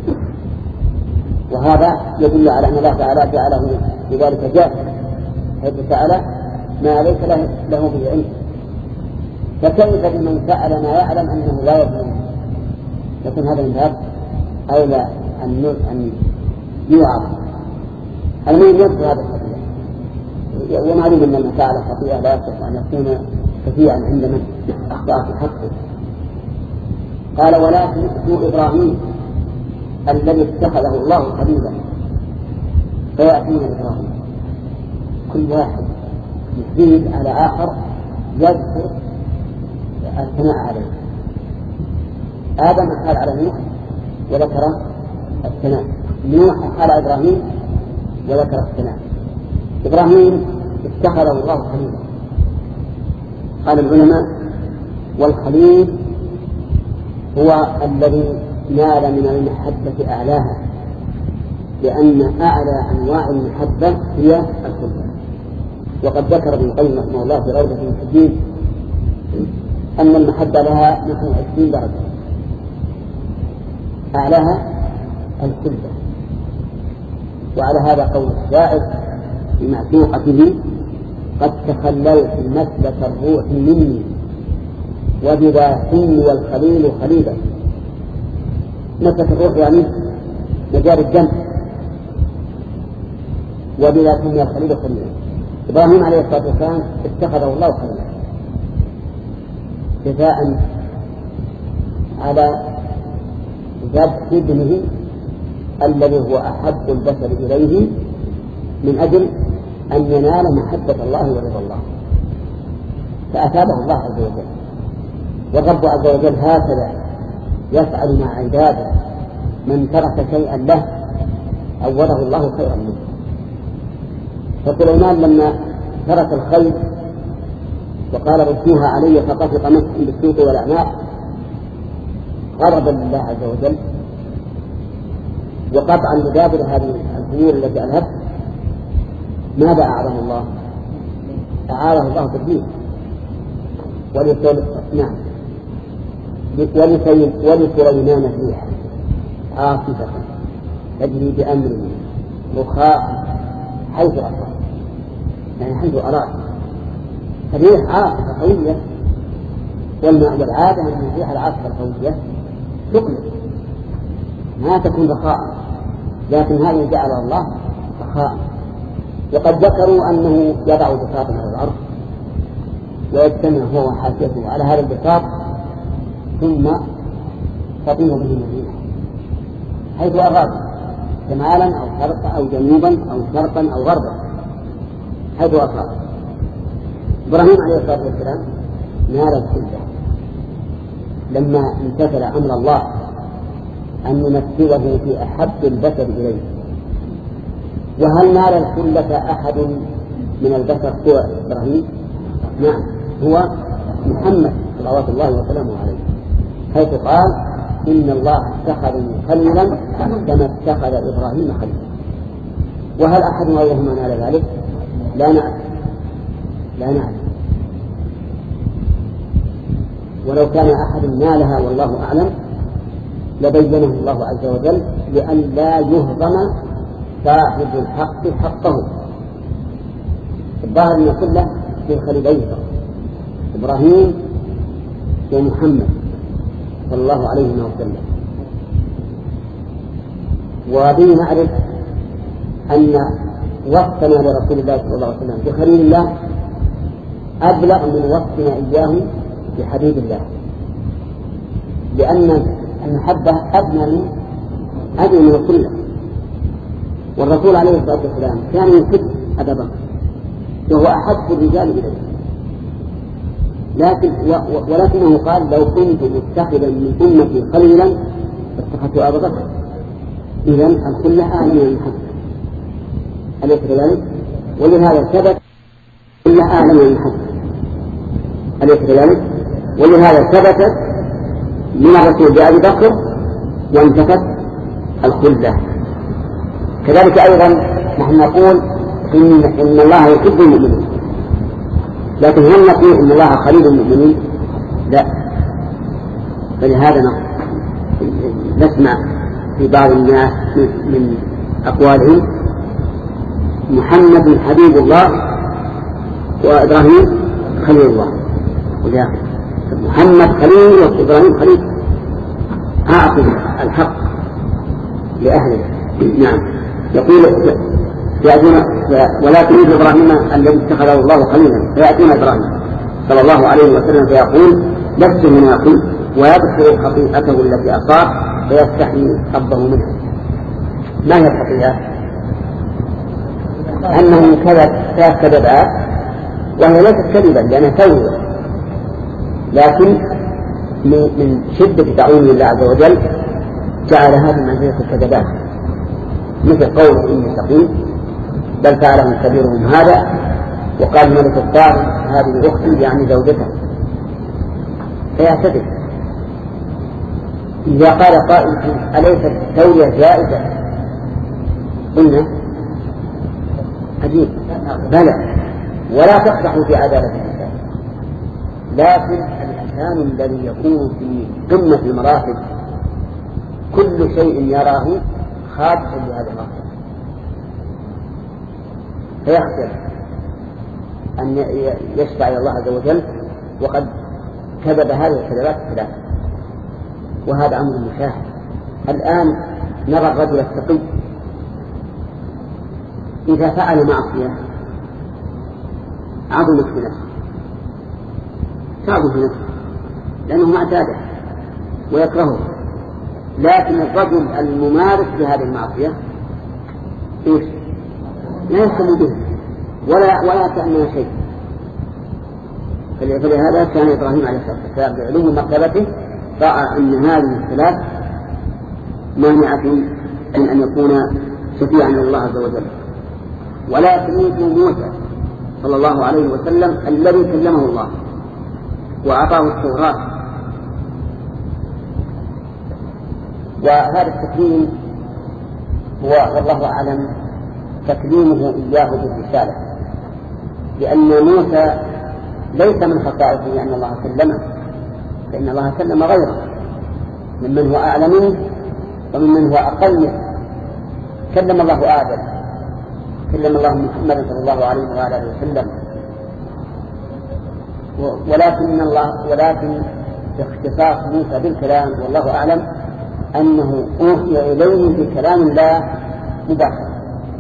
وهذا يدل على أن الله تعالى جعله بذلك جاهلا، حيث تعالى ما ليس له به علم. فكيف بمن سأل ما يعلم أنه لا يدري؟ لكن هذا من باب أولى أن يوعظ. المهم يذكر هذا الخطيئة، ومعلوم أن من فعل خطيئة لا يصح أن يكون كثيرا عند من أخطأ في حقه. قال ولكن ذو إبراهيم الذي اتخذه الله خليلا فيأتينا إبراهيم كل واحد يزيد على آخر يذكر الثناء عليه. آدم قال على نوح وذكر الثناء، نوح قال على إبراهيم وذكر الثناء. إبراهيم اتخذه الله خليلا. قال العلماء والخليل هو الذي نال من المحبة أعلاها، لأن أعلى أنواع المحبة هي الخلة. وقد ذكر ابن القيم رحمه الله في روضة المحبين أن المحبة لها نحو عشرين درجة، أعلاها الخلة. وعلى هذا قول الشاعر بمعشوقته قد تخللت مسلك الروح مني وبذا حن والخليل خليلا. مسلك الروح يعني مجال الدم، وبذا حن الخليل خليلا. إبراهيم عليه الصلاة والسلام اتخذه الله خليلا جزاء على ذبح ابنه الذي هو أحب البشر إليه من أجل أن ينال محبة الله ورضا الله، فأثابه الله عز وجل. والرب عز وجل هكذا يفعل مع عباده، من ترك شيئا له عوضه الله خيرا منه. فسليمان لما ترك الخير وقال ردوها علي فطفق مسح بالسوق والأعناق غضبا لله عز وجل وقطعا لدابر هذه الأمور التي ألهت. ماذا أعظم الله؟ أعاذه الله بالدين. نعم ولسليمان الريح عاصفة تجري بأمره رخاء حيث أصاب، يعني حيث أراد. الريح عاصفة قوية، والعادة أن الريح العاصفة القوية تقلب ما تكون رخاء، لكن هذه جعل الله رخاء. وقد ذكروا أنه يضع بساطا على الأرض ويجتمع هو وحاشيته على هذا البساط ثم تطير به الريح حيث أراد، شمالا أو شرقا أو جنوبا أو شرقا أو غربا حيث أصاب. إبراهيم عليه الصلاة والسلام نال الخلة لما امتثل أمر الله أن يمثله في أحب البشر إليه. وهل نال الخلة أحد من البشر سوى إبراهيم؟ نعم، هو محمد صلوات الله وسلامه عليه، حيث قال إن الله اتخذني خليلا كما اتخذ إبراهيم خليلا. وهل أحد غيرهما نال ذلك؟ لا نعلم لا نعلم ولو كان أحد نالها والله أعلم لبينه الله عز وجل لأن لا يهضم صاحب الحق حقه. الظاهر أن كله في الخليلين إبراهيم ومحمد صلى الله عليه وسلم. وبه نعرف أن وصفنا لرسول الله صلى الله عليه وسلم بخليل الله أبلغ من وصفنا إياه بحبيب الله، لأن المحبة أدنى من أدنى من الخلة. والرسول عليه الصلاة والسلام كان يحب أبا بكر وهو أحب الرجال إليه، لكن ولكنه قال لو كنت متخذا من أمتي خليلا فاتخذت أبا بكر. إذن الخلة أعلى من المحبة، أليس كذلك؟ ولهذا ثبت الخلة أعلى من المحبة، أليس كذلك؟ ولهذا ثبتت من الرسول بأبي بكر وانتفت الخلة. كذلك أيضا نحن نقول إن, إن الله يحب المؤمنين، لكن هل نقول إن الله خليل المؤمنين؟ لا. فلهذا نسمع في بعض الناس من أقوالهم محمد حبيب الله وإبراهيم خليل الله، وجاء محمد خليل وإبراهيم خليل. أعطي الحق لأهله. نعم. يقول يأتون ولا تريد إبراهيم الذي اتخذه الله خليلا، فيأتون إبراهيم صلى الله عليه وسلم فيقول لست مناكم، ويذكر خطيئته التي أصاب فيستحي ربه منها. ما هي الخطيئة؟ أنه كذب ثلاث كذبات، وهي ليست كذبا لأنها توبة، لكن من شدة تعظيم الله عز وجل جعلها من منزلة الكذبات، مثل قول إني سقيم بل فعله كبيرهم هذا، وقال ملك الطائف هذه أختي يعني زوجته، فيعتذر. إذا قال قائل أليست التوبة جائزة؟ قلنا عجيب بلى، ولا تقدح في عدالة الإنسان، لكن الإنسان الذي يكون في قمة المراتب كل شيء يراه خادعا لهذا المرتبة، فيخسر أن يشفع إلى الله عز وجل وقد كذب هذه الكذبات الثلاث، وهذا أمر مشاهد. الآن نرى الرجل التقي إذا فعل معصية عظمت في نفسه، تعظم في نفسه لأنه ما اعتاده ويكرهه، لكن الرجل الممارس لهذه المعصية إيش؟ لا يهتم به ولا ولا كأنه شيء. فلهذا كان إبراهيم عليه الصلاة والسلام بعلوم مرتبته رأى أن هذه الثلاث مانعة من أن يكون شفيعا إلى الله عز وجل. ولا تميت موسى صلى الله عليه وسلم الذي كلمه الله وأعطاه التوراة، وهذا التكليم هو والله أعلم تكليمه إياه بالرسالة، لأن موسى ليس من خصائصه أن الله كلمه، فإن الله كلم غيره ممن هو أعلى منه وممن هو أقل منه. كلم الله آدم، كلم الله محمد صلى الله عليه وآله وسلم، ولكن الله ولكن اختصاص موسى بالكلام والله أعلم أنه أوحي إليه بكلام الله مباشرة.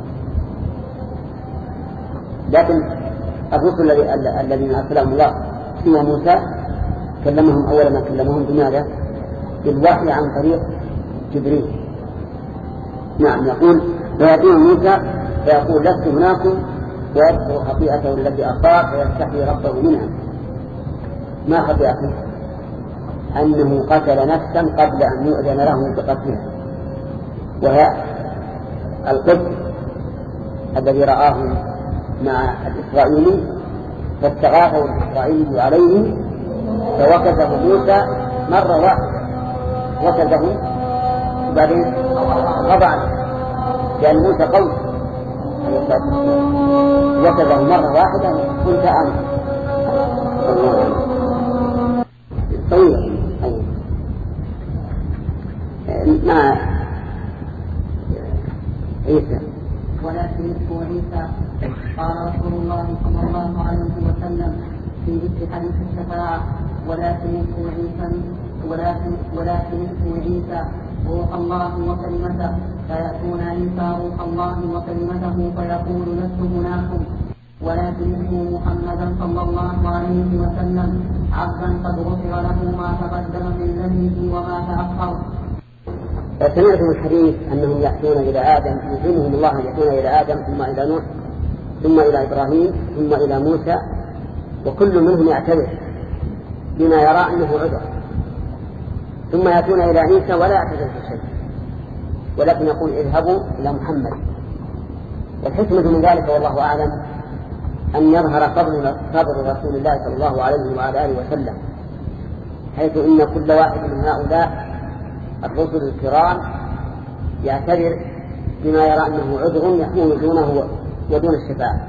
لكن الرسل الذين أرسلهم الله سوى موسى كلمهم أول ما كلمهم بماذا؟ بالوحي عن طريق جبريل. نعم. يقول فيأتون موسى فيقول لست هناكم، ويذكر خطيئته التي أصاب فيستحي ربه منها. ما خطيئته؟ أنه قتل نفسا قبل أن يؤذن له بقتلها، وهي القتل الذي رآه مع الإسرائيلي فاستغاثه الإسرائيلي عليه فوكزه موسى مرة واحدة، وكزه وبعدين قضى لأن موسى قوي وكزه مرة واحدة كنت أمر طويلة مع عيسى. ولكن اسمه عيسى. قال رسول الله صلى الله عليه وسلم في ذكر حديث الشفاعة ولكن اسمه عيسى ولكن ولكن اسمه عيسى روح الله وكلمته، فيأتون عيسى روح الله وكلمته فيقول لست هناكم، ولكن اسمه محمدا صلى الله عليه وسلم عبدا قد غفر له ما تقدم من ذنبه وما تأخر. سمعتم الحديث أنهم يأتون إلى آدم، يلزمهم الله أن يأتون إلى آدم ثم إلى نوح ثم إلى إبراهيم ثم إلى موسى، وكل منهم يعتذر بما يرى أنه عذر، ثم يأتون إلى عيسى ولا يعتذر في شيء، ولكن يقول اذهبوا إلى محمد. والحكمة من ذلك والله أعلم أن يظهر فضل فضل رسول الله صلى الله عليه وعلى آله وسلم، حيث إن كل واحد من هؤلاء الرسل الكرام يعتذر بما يرى أنه عذر يكون دونه ودون الشفاعة.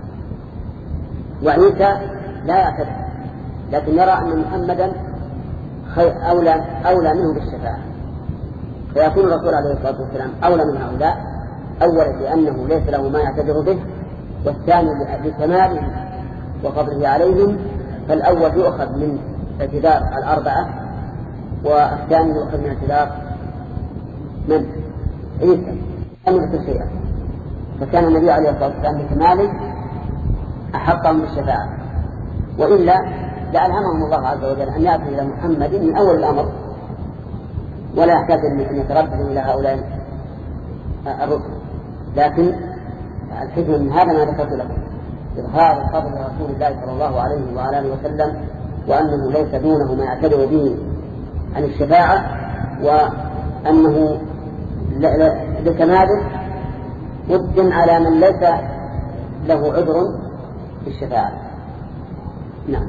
وعيسى لا يعتذر، لكن يرى أن محمدا أولى, أولى منه بالشفاعة، فيكون الرسول عليه الصلاة والسلام أولى من هؤلاء، أولا لأنه ليس له ما يعتذر به، والثاني لكماله وفضله عليهم، فالأول يؤخذ من اعتذار الأربعة، والثاني يؤخذ من اعتذار من؟ عيسى أمر شيئا. فكان النبي عليه الصلاة والسلام بكماله أحقهم بالشفاعة، وإلا لألهمهم الله عز وجل أن يأتوا إلى محمد من أول الأمر، ولا يحتاج أن يترددوا إلى هؤلاء الرسل. لكن الحكمة من هذا ما ذكرت لكم، إظهار فضل رسول الله صلى الله عليه وعلى آله وسلم، وأنه ليس دونه ما يعتذر به عن الشفاعة، وأنه لكماله ود على من ليس له عذر بالشفاعة. نعم.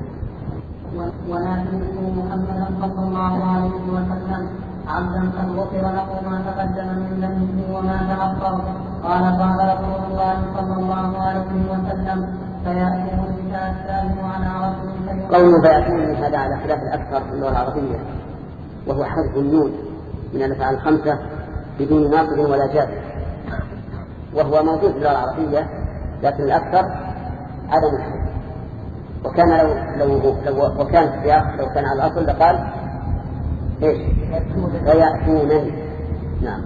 ولكن محمدا صلى الله عليه وسلم عبدا قد غفر له ما تقدم من ذنبه وما تأخر. قال قال رسول الله صلى الله عليه وسلم فيأتيه النساء السالم على رجل. قوله فيأتيه هذا على خلاف الأكثر في اللغة العربية، وهو حذف النون من الأفعال الخمسة بدون ناقض ولا جازم، وهو موجود في اللغة العربية، لكن الأكثر عدم الحذف. وكان لو لو لو وكان السياق لو كان على الأصل لقال إيش؟ ويأتونني. نعم.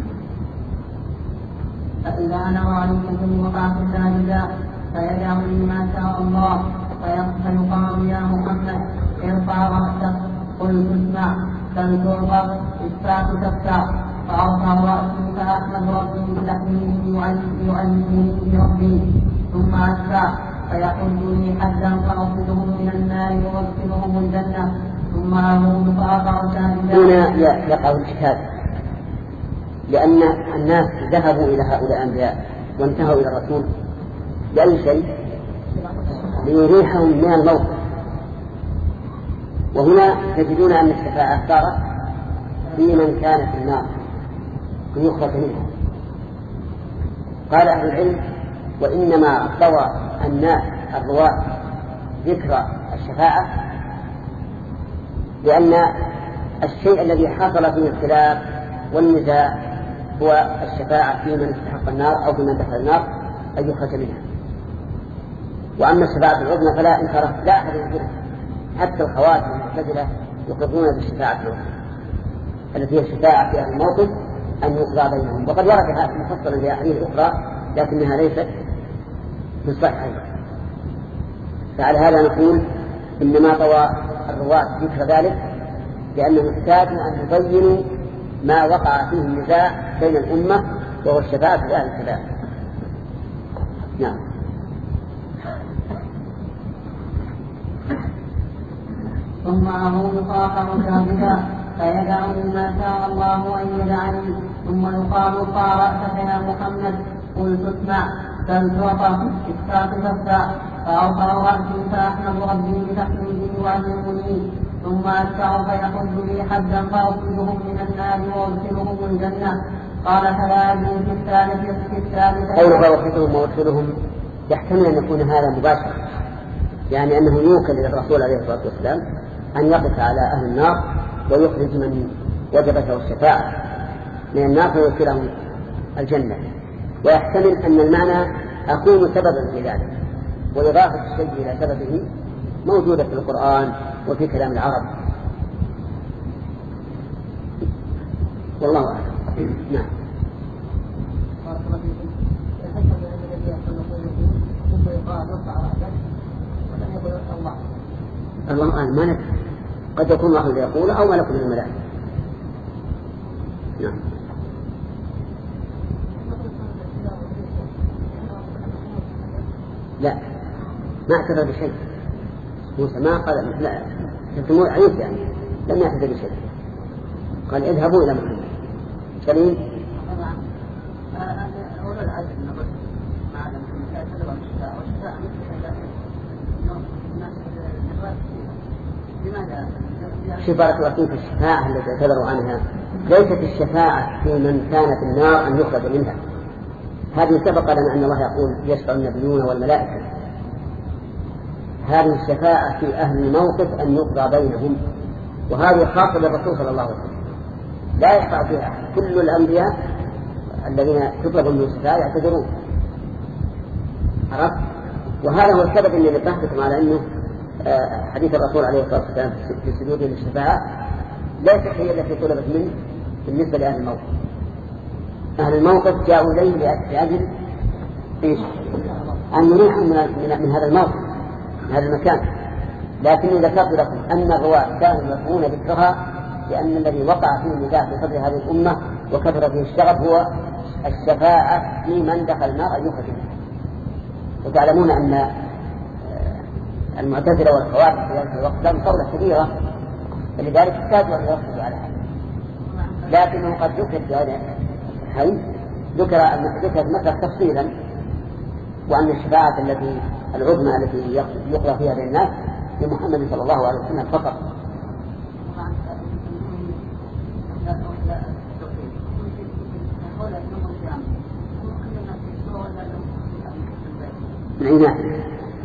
فإذا نوى عليكم وقعت ساجدا فيدعوني ما شاء الله، فيقال يا محمد ارفع رأسك، قل تسمع، بل تعطى، اشفع تشفع، فأرفع رأسي فأحمد ربي بتحميده يعلمني بربي، ثم أشفع فيحد لي حدا فأصلهم من النار وأدخلهم الجنة، ثم أموت فأقع ساجدا. هنا يقع الاجتهاد، لأن الناس ذهبوا إلى هؤلاء الأنبياء وانتهوا إلى الرسول لأي شيء؟ ليريحهم من الموت. وهنا تجدون أن الشفاعة صارت في من كان في النار ليخرج منها. قال أهل العلم وإنما طوى الناس الرواة ذكر الشفاعة لأن الشيء الذي حصل فيه الخلاف والنزاع هو الشفاعة في من استحق النار أو في من دخل النار أن يخرج منها. وأما الشفاعة العظمى فلا إنكار لا أحد ينكرها، حتى الخوارج المعتزلة يقرون بالشفاعة العظمى التي هي الشفاعة في أهل الموقف أن يقضى بينهم، وقد ورد هذا مفصلا في أحاديث أخرى لكنها ليست في الصحيحين. فعلى هذا نقول إنما طوى الرواة ذكر ذلك لأنه يحتاج أن يبينوا ما وقع فيه النزاع بين الأمة وهو الشفاعة في أهل الشفاعة. نعم. ثم أموت فأقع ساجدا فيدعني ما شاء الله أن يدعني، ثم يقال ارفع رأسك يا محمد، قل تسمع، بل تعطى، اشفع تشفع، فأرفع رأسي فأحمد ربي بتحميده وأجرني، ثم أشفع فيحد لي حدا فأخرجهم من النار وأدخلهم الجنة. قال فلا يجوز في الثالثة في الثالثة قوله فأخرجهم وأدخلهم يحتمل أن يكون هذا مباشر، يعني أنه يوكل إلى الرسول عليه الصلاة والسلام أن يقف على أهل النار ويخرج من وجبته الشفاعة من النار ويدخلهم الجنة. ويحتمل أن المعنى أكون سببا في ذلك، وإضافة الشيء إلى سببه موجودة في القرآن وفي كلام العرب. والله أعلم. نعم. الله أعلم، ما ندري، قد يكون الله يقول أو ملك من الملائكة. نعم. لا، ما اعتذر بشيء. موسى ما قال لا تسموه عيسى، يعني لم يعتذر بشيء، قال اذهبوا إلى محمد. سليم. شوف بارك الله فيك، الشفاعة التي اعتذروا عنها ليست الشفاعة في من كان في النار أن يخرج منها، هذه سبق لنا أن الله يقول يشفع النبيون والملائكة. هذه الشفاعة في أهل الموقف أن يقضى بينهم، وهذه خاصة بالرسول صلى الله عليه وسلم لا يشفع فيها أحد. كل الأنبياء الذين تطلب من الشفاعة يعتذرون. عرفت؟ وهذا هو السبب اللي نبهتكم على أنه حديث الرسول عليه الصلاة والسلام في سجوده للشفاعة ليست هي التي طلبت منه بالنسبة لأهل الموقف. أهل الموقف جاءوا إليه لأجل إيش؟ أن يريحهم من هذا الموقف، من هذا المكان. لكني ذكرت لكم أن الرواة كانوا يفهمون ذكرها لأن الذي وقع فيه النداء في صدر هذه الأمة وكثر فيه الشغف هو الشفاعة في من دخل النار أن يخرج منه. وتعلمون أن المعتزلة والخوارج في ذلك الوقت لهم قولة كبيرة، فلذلك احتاجوا أن يركزوا على هذا. لكنه قد ذكر في هذا الحديث ذكر ذكر المسألة تفصيلا، وأن الشفاعة التي العظمى التي يقضى فيها للناس لمحمد صلى الله عليه وسلم فقط. من أي ناحية؟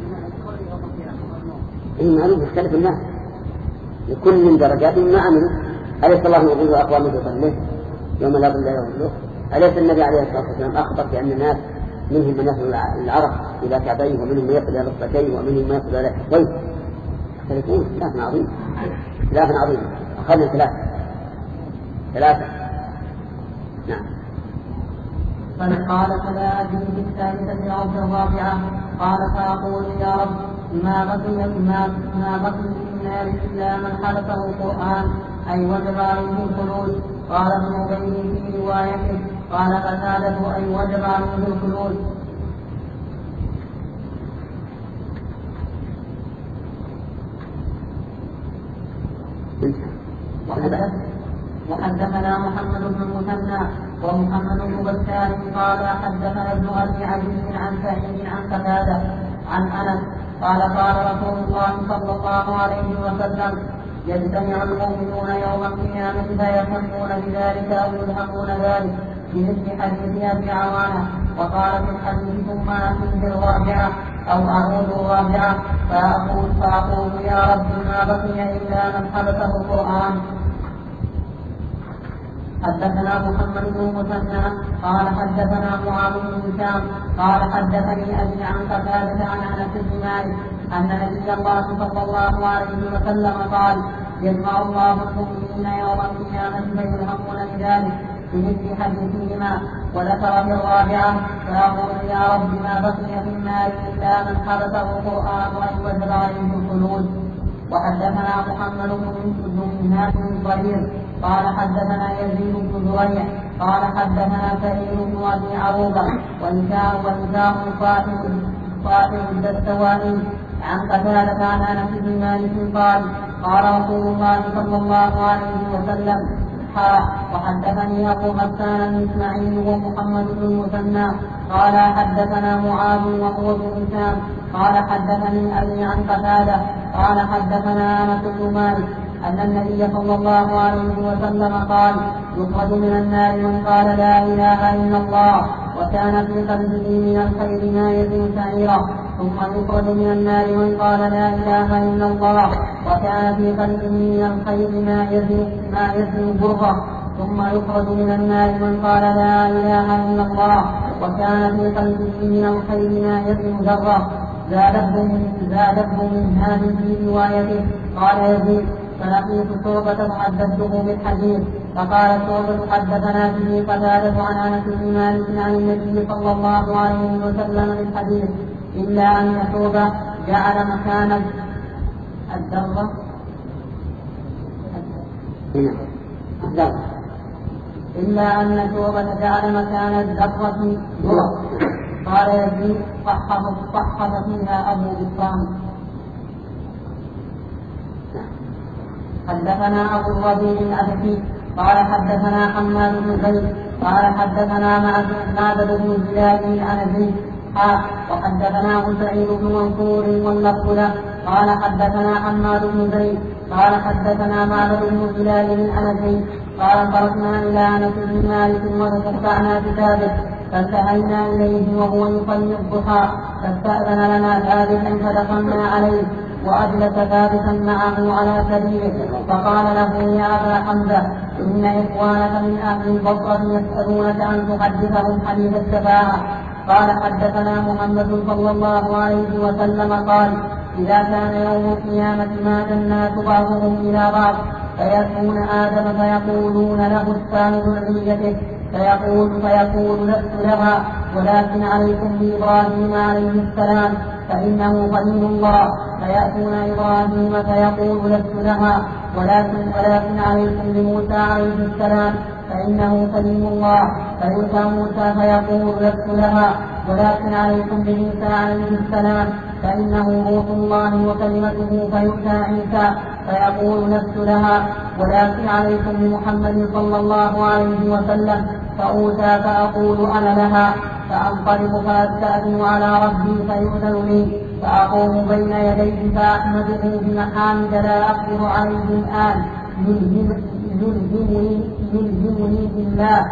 إن معلوم يختلف الناس لكل من درجات ما عملوا. أليس الله يقول أقوام يضلون يوم لا ظل إلا ظله؟ أليس النبي عليه الصلاة والسلام أخبر بأن الناس منهم من يصل العرق إلى كعبيه ومنهم من يصل إلى ركبتيه ومنهم من يصل إلى حقويه؟ يختلفون خلاف عظيم، خلاف عظيم. أخذنا ثلاثة ثلاثة نعم. قال فلا أدري بالثالثة أو الرابعة. قال فأقول يا رب ما بقي ما ما بقي في النار إلا من حدثه القرآن أي وجب عليه الخلود. قال ابن أبي في روايته قال قتادة أي وجب عليه الخلود. وحدثنا محمد بن المثنى ومحمد بن بشار قال حدثنا ابن أبي عزيز عن سعيد عن قتادة عن أنس قال قال رسول الله صلى الله عليه وسلم يجتمع المؤمنون يوم القيامة فيفرحون بذلك أو يلحقون ذلك بمثل حديث أبي عوانة. وقال في الحديث ثم أتيه الرابعة أو أعود الرابعة فأقول فأقول يا رب ما بقي إلا من حدثه القرآن. حدثنا محمد بن المثنى قال حدثنا معاذ بن هشام قال حدثني أبي عن قتادة عن أنس بن مالك أن نبي الله صلى الله عليه وسلم قال يجمع الله المؤمنين يوم القيامة فيلهمون بذلك بمثل حديثهما. وذكر في الرابعة فأقول يا رب ما بقي في النار إلا من حدثه القرآن وأن وجب عليه الخلود. وحدثنا محمد بن منهاج بن ضرير قال حدثنا يزيد بن زريع قال حدثنا سعيد بن أبي عروبة ونساء ونساء صاحب الدستوائي عن قتادة عن أنس بن مالك قال قال رسول الله صلى الله عليه وسلم وحدثني أبو غسان الإسماعيلي ومحمد بن المثنى قال حدثنا معاذ وهو بن هشام قال حدثني أبي عن قتادة قال حدثنا أنس بن مالك أن النبي صلى الله عليه وسلم قال يخرج من النار من قال لا إله إلا الله وكان في قلبه من الخير ما يزن سعيرا ثم يخرج من النار من قال لا إله إلا الله وكان في قلبه من الخير ما يزن ما يزن برة ثم يخرج من النار من قال لا إله إلا الله وكان في قلبه من الخير ما يزن ذرة. زادته من هذه في روايته. قال يزيد فلقيت شعبة فحدثته بالحديث فقال شعبة حدثنا به قتادة عن أنس بن مالك عن النبي صلى الله عليه وسلم بالحديث إلا أن شعبة جعل مكان الذرة إلا أن شعبة جعل مكان الذرة ذرة. قال يزيد صحف فيها أبو بسام. حدثنا أبو الربيع الأبدي قال حدثنا حماد بن زيد قال حدثنا معبد بن زياد العنزي وحدثنا سعيد بن منصور واللفظ له قال حدثنا حماد بن زيد قال حدثنا معبد بن زياد العنزي قال خرجنا إلى أنس بن مالك وتتبعنا كتابه فانتهينا إليه وهو يصلي الضحى فاستأذن لنا ثابت فدخلنا عليه وأجلس ثابتا معه على سريره فقال له يا أبا حمزة إن إخوانك من أهل البصرة يسألونك أن تحدثهم حديث الشفاعة. قال حدثنا محمد صلى الله عليه وسلم قال إذا كان يوم القيامة مات الناس بعضهم إلى بعض فيأتون آدم فيقولون له السام ذريته فيقول فيقول لست لها ولكن عليكم بإبراهيم عليه السلام فإنه خليل الله. فيأتون إبراهيم فيقول لست لها ولكن ولكن عليكم بموسى عليه السلام فإنه كليم الله. فيؤتى موسى فيقول لست لها ولكن عليكم بعيسى عليه السلام فإنه روح الله وكلمته. فيؤتى عيسى فيقول لست لها ولكن عليكم بمحمد صلى الله عليه وسلم فأوتى فأقول أنا لها. فأنطلق فأستأذن على ربي فيؤذن لي فأقوم بين يديه فأحمده بمحامد لا أقدر عليه الآن يلزمني يلزمني بالله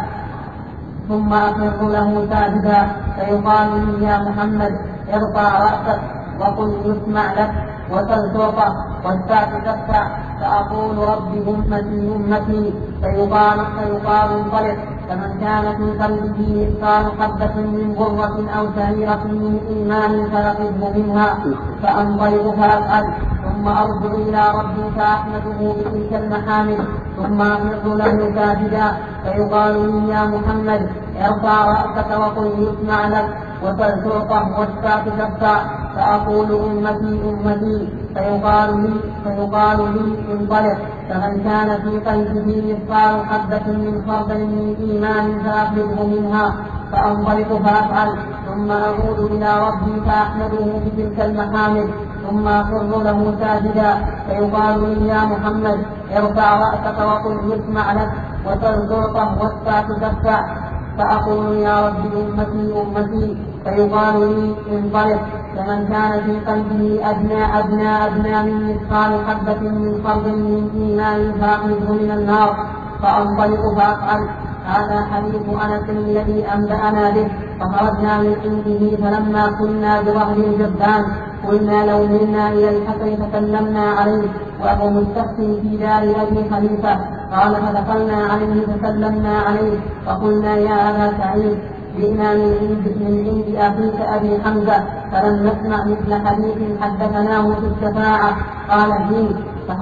ثم أخر له ساجدا فيقال لي يا محمد ارفع رأسك وقل يسمع لك وسل تعطى والساعة تفتح فأقول رب أمتي أمتي فيقال فيقال انطلق. فمن كان في قلبه مثقال حبة من غرة أو شعيرة من إيمان فيقظه منها فأنطلق فأفعل ثم أرجع إلى ربي فأحمده بتلك المحامد ثم أمر له ساجدا فيقال لي يا محمد ارفع رأسك وقل يسمع لك وسل تعطى والساعة تفتح فأقول أمتي أمتي فيقال لي فيقال لي انطلق. فمن كان في قلبه مثقال حبة من خردل من إيمان فأخرجه منها فأنطلق فأفعل ثم أعود إلى ربي فأحمده بتلك المحامد ثم أخر له ساجدا فيقال لي يا محمد ارفع رأسك وقل يسمع لك وسل تعطى والساعة تفتح فأقول يا رب أمتي أمتي فيقال لي انطلق. فمن كان في قلبه أدنى أدنى أدنى من مثقال حبة من خردل من إيمان فأخرجه من النار فأنطلق فأفعل. هذا حديث أنس الذي أنبأنا به. فخرجنا من عنده فلما كنا بظهر الجبان قلنا لو ملنا إلى الحقل فسلمنا عليه وهو مستخفي في دار أبي خليفة. قال فدخلنا عليه فسلمنا عليه فقلنا يا أبا سعيد جئنا من عند من عند أخيك أبي حمزة فلم نسمع مثل حديث حدثناه في الشفاعة. قال فيه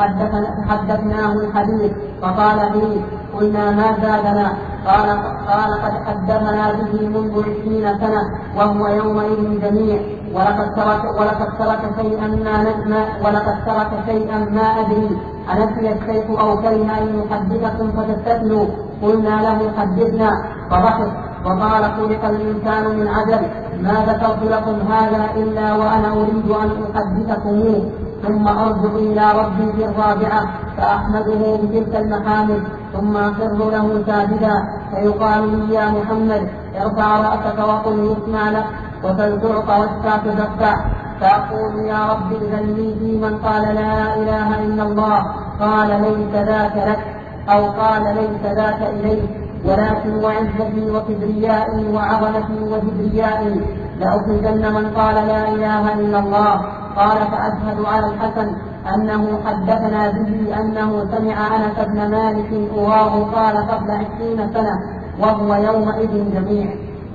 فحدثناه الحديث فقال فيه قلنا ما زادنا. قال قال قد حدثنا به منذ عشرين سنة وهو يومئذ جميع ولقد ترك ولقد ترك شيئا ما نسمع ولقد ترك شيئا ما أدري أنسي الشيخ أو كره أن يحدثكم فتستثنوا. قلنا له حدثنا فضحك وقال خلق الإنسان من عجل ما ذكرت لكم هذا إلا وأنا أريد أن أحدثكموه. ثم أرجع إلى ربي في الرابعة فأحمده بتلك المحامد ثم أخر له ساجدا فيقال لي يا محمد ارفع رأسك وقل يسمع لك وسل تعطى والساعة تفتح فأقول يا رب إذن لي في من قال لا إله إلا الله قال ليس ذاك لك أو قال ليس ذاك إليك ولكن وعزتي وكبريائي وعظمتي وكبريائي لأخرجن من قال لا إله إلا الله. قال فأشهد على الحسن أنه حدثنا به أنه سمع أنس بن مالك أواه قال قبل عشرين سنة وهو يومئذ جميع.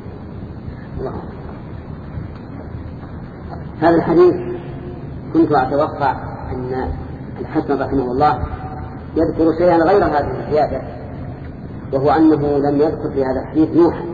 هذا الحديث كنت أتوقع أن الحسن رحمه الله يذكر شيئا غير هذه الزيادة وهو أنه لم يذكر في هذا الحديث نوحا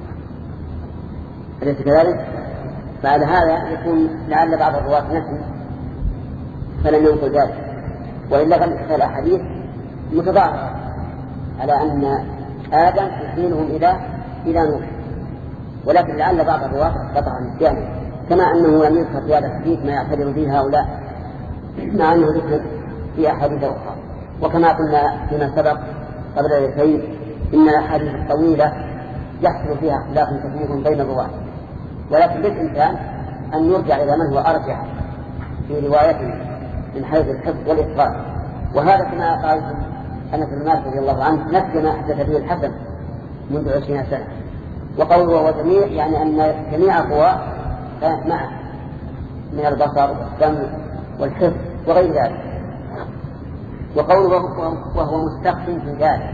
أليس كذلك؟ بعد هذا يكون لعل بعض الرواة نسي فلم ينقل ذلك وإلا فالأحاديث متضاربة على أن آدم يحملهم إلى إلى نوح ولكن لعل بعض الرواة قطع نسيانه كما أنه لم يذكر في هذا الحديث ما يعتبر به هؤلاء مع أنه ذكر في أحاديث أخرى. وكما قلنا فيما سبق قبل ذلك إن الأحاديث الطويلة يحصل فيها اختلاف كثير بين الرواة ولكن للإنسان أن يرجع إلى من هو أرجح في روايته من حيث الحفظ والإتقان. وهذا كما قال أنس بن مالك رضي الله عنه نفس ما حدث به الحسن منذ عشرين سنة وقوله وجميع يعني أن جميع القوى كانت معه من البصر والسمع والحفظ وغير ذلك. وقوله وهو مستخفي في ذلك،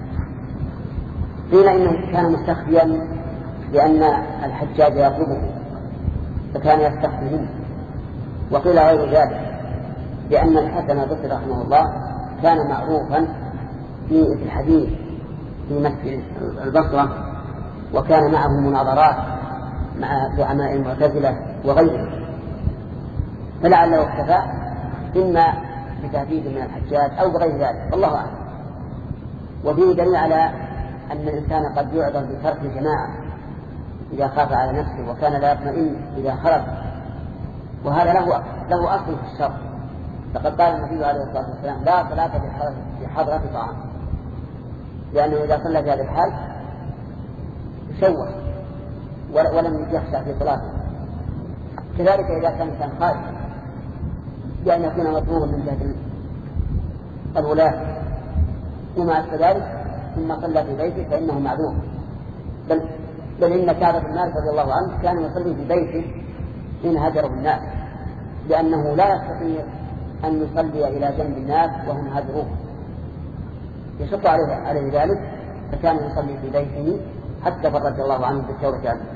قيل إنه كان مستخفيا لأن الحجاج يطلبه فكان يستخفي منه، وقيل غير ذلك لأن الحسن البصري رحمه الله كان معروفا في الحديث في مسجد البصرة، وكان معه مناظرات مع زعماء المعتزلة وغيرهم، فلعله اكتفى إما بتهديد من الحجاج أو بغير ذلك، والله أعلم. وفيه دليل على أن الإنسان قد يعذر بترك الجماعة إذا خاف على نفسه وكان لا يطمئن إذا خرج، وهذا له له أصل في الشرع. فقد قال النبي عليه الصلاة والسلام لا صلاة بحضرة طعام، لأنه إذا صلى في هذا الحال شوه ولم يخشع في صلاته. كذلك إذا كان كان خارج بأن يكون مطلوبا من جهة الولاة وما ذلك ثم صلى في بيته فإنه معذور. بل بل إن كعب بن مالك رضي الله عنه كان يصلي في بيته حين هجره الناس، لأنه لا يستطيع أن يصلي إلى جنب الناس وهم هجروه، يشق عليه عليه ذلك، فكان يصلي في بيته حتى فرج الله عنه بالتوبة عنه.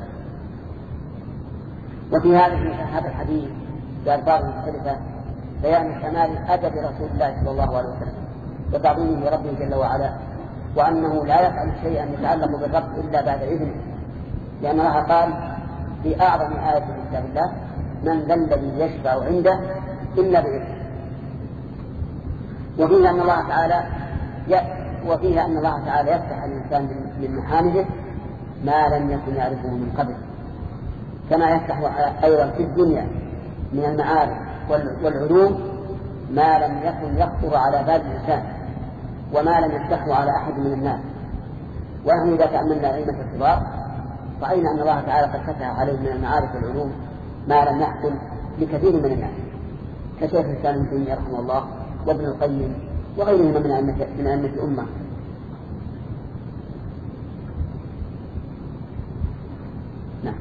وفي هذا الحديث بألفاظ مختلفة بيان كمال أدب رسول الله صلى الله عليه وسلم وتعظيمه لربه جل وعلا، وأنه لا يفعل شيئا يتعلق بالرب إلا بعد إذنه، لأن الله قال في أعظم آية في كتاب الله من ذا الذي يشفع عنده إلا بإذنه. وفيها أن الله تعالى وفيها أن الله تعالى يفتح الإنسان من محامده ما لم يكن يعرفه من قبل، كما يفتح أيضا في الدنيا من المعارف والعلوم ما لم يكن يخطر على بال الإنسان وما لم يفتحه على أحد من الناس. ونحن إذا تأملنا علم الكبار رأينا أن الله تعالى قد فتح عليه من المعارف والعلوم ما لم يحصل لكثير من الناس، كشيخ الإسلام ابن تيمية رحمه الله وابن القيم وغيرهما من أئمة من أئمة الأمة. نعم.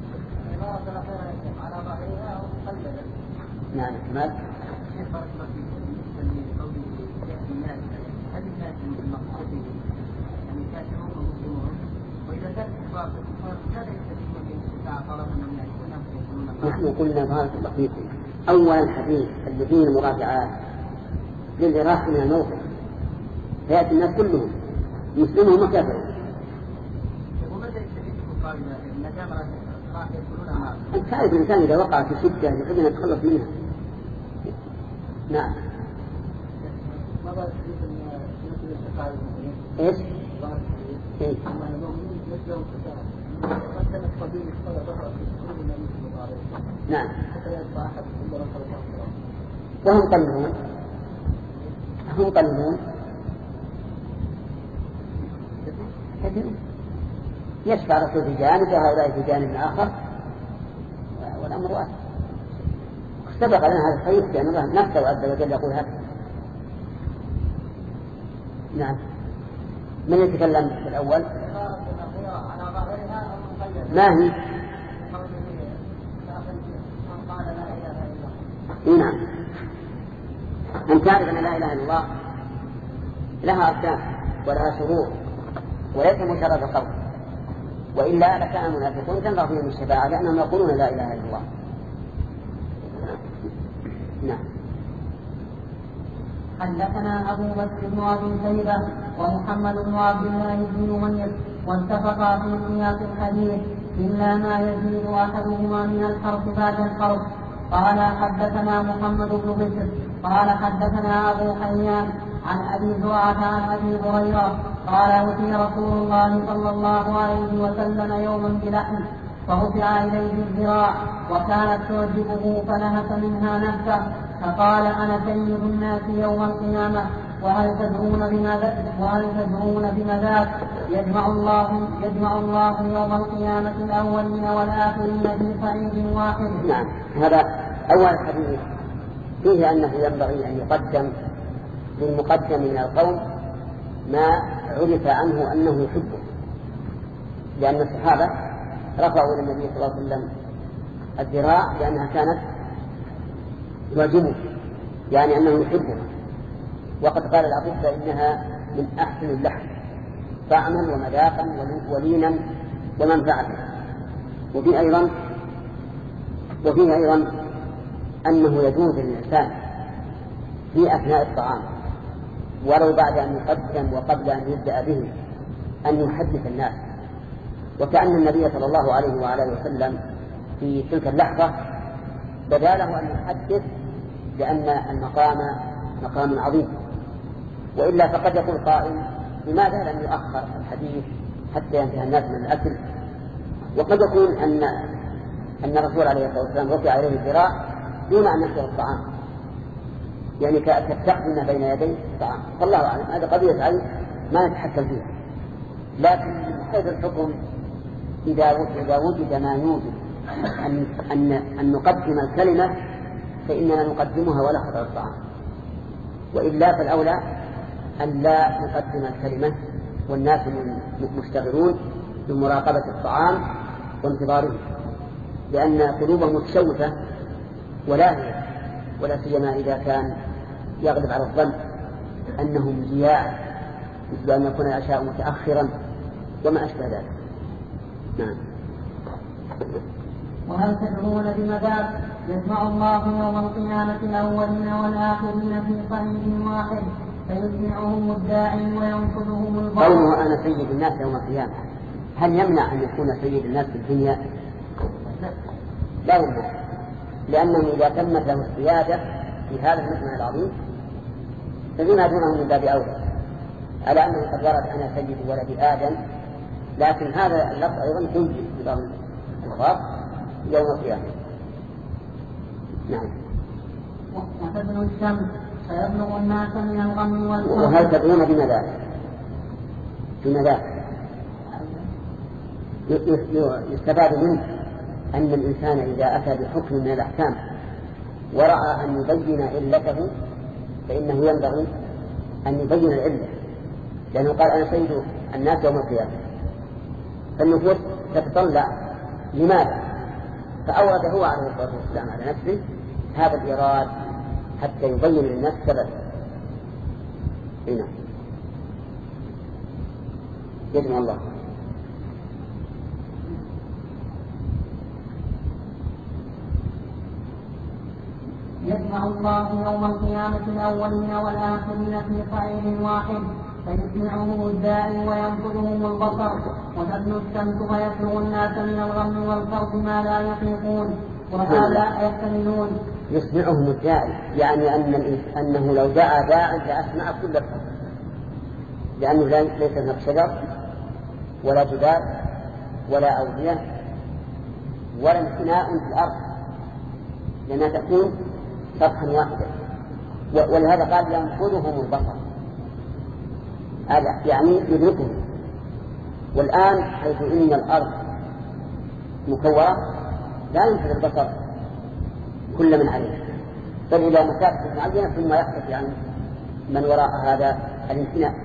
نعم كمال. نحن قلنا بارك الله فيكم أولا الحديث اللي فيه المراجعات للإراحة من الموقف، فيأتي الناس كلهم مسلمهم وكافرون. أنت تعرف الإنسان إذا وقع في شدة يحب أن يتخلص منها. نعم. إيش؟ إيه؟ نعم. وهم قليلون هم قليلون يشفع رسول في جانب وهؤلاء في جانب آخر والأمر واحد. سبق لنا هذا الحديث لأن الله نفسه عز وجل يقول هذا. نعم. من يتكلم في الأول؟ ما هي؟ نعم. أن تعرف أن لا إله إلا الله لها أركان ولها شروط وليس مجرد قول، وإلا لكان المنافقون تنظر فيهم الشفاعة لأنهم يقولون لا إله إلا الله. نعم. حدثنا أبو بكر بن أبي شيبة ومحمد بن عبد الله بن نمير واتفقا في سياق الحديث إلا ما يزيد أحدهما من الحرف بعد الحرف. قال حدثنا محمد بن بشر قال حدثنا أبو حيان عن أبي زرعة عن أبي هريرة قال أوتي رسول الله صلى الله عليه وسلم يوما بلحم فرفع إليه الذراع وكانت تعجبه فنهك منها نهكه فقال أنا سيد الناس يوم القيامة وهل تدرون بما وهل تدرون بما ذاك؟ يجمع الله يجمع الله يوم القيامة الأولين والآخرين في صعيد واحد. نعم. هذا أول حديث فيه أنه ينبغي أن يقدم للمقدم من القوم ما عرف عنه أنه يحبه، لأن الصحابة رفعوا إلى النبي صلى الله عليه وسلم الذراع لأنها كانت واجبه، يعني أنه يحبها، وقد قال العطية إنها من أحسن اللحم طعما ومذاقا ولينا ومنفعة. وفيه أيضا وفيه أيضا أنه يجوز للإنسان في أثناء الطعام ولو بعد أن يقدم وقبل أن يبدأ به أن يحدث الناس، وكأن النبي صلى الله عليه وعلى وسلم في تلك اللحظة بدا له أن يحدث لأن المقام مقام عظيم. وإلا فقد يقول قائل لماذا لم يؤخر الحديث حتى ينتهي الناس من الأكل؟ وقد يكون أن أن الرسول عليه الصلاة والسلام رفع عليه الذراع دون أن يشرب الطعام، يعني كالتقدمة بين يدي الطعام. فالله أعلم، هذا قضية علم ما نتحكم فيها. لكن من حيث الحكم إذا إذا وجد ما يوجد أن أن أن نقدم الكلمة فإننا نقدمها ولا خطر الطعام، وإلا فالأولى أن لا نقدم الكلمة والناس مشتغلون بمراقبة الطعام وانتظاره، لأن قلوبهم متشوفة ولاهية، ولا سيما إذا كان يغلب على الظن أنهم جياع، مثل أن يكون العشاء متأخرا وما أشبه ذلك. نعم. وهل تدعون بمذاق يسمع الله يوم القيامة الأولين والآخرين في صعيد واحد فيسمعهم الداعي وينفذهم البصر. قوله أنا سيد الناس يوم القيامة هل يمنع أن يكون سيد الناس في الدنيا؟ لا يمنع، لأنه إذا تمت له السيادة في هذا المجمع العظيم فبما دونه من باب أولى، على أنه قد ورد أنا سيد ولد آدم، لكن هذا اللفظ أيضا ينجز في بعض الألفاظ يوم القيامة. نعم. وتبلغ الشمس فيبلغ الناس من الغم والكرب. وهل تدرون بماذا؟ بماذا؟ يستفاد منه أن الإنسان إذا أتى بحكم من الأحكام ورأى أن يبين علته فإنه ينبغي أن يبين العلة، لأنه قال أنا سيد الناس يوم القيامة، فالنفوس تتطلع لماذا؟ فأورد هو عليه الصلاة والسلام على نفسه هذا الإيراد حتى يبين للناس سبب. هنا يجمع الله. يجمع الله يوم القيامة الأولين والآخرين في صعيد واحد فيسمعهم الداعي وينفذهم البصر وتبلغ الشمس فيبلغ الناس من الغم والكرب ما لا يطيقون وهذا يحتملون. يسمعهم الداعي يعني أن أنه لو دعا داعي لأسمع كل الخلق، لأنه ليس هناك شجر ولا جبال ولا أودية ولا انحناء في الأرض، لأنها تكون سطحا واحدا، ولهذا قال ينفذهم البصر، هذا يعني يدركهم. والآن حيث إن الأرض مكورة لا ينفذ البصر كل من عليه، بل إلى مسافة معينة ثم يختفي عن من وراء هذا الانحناء.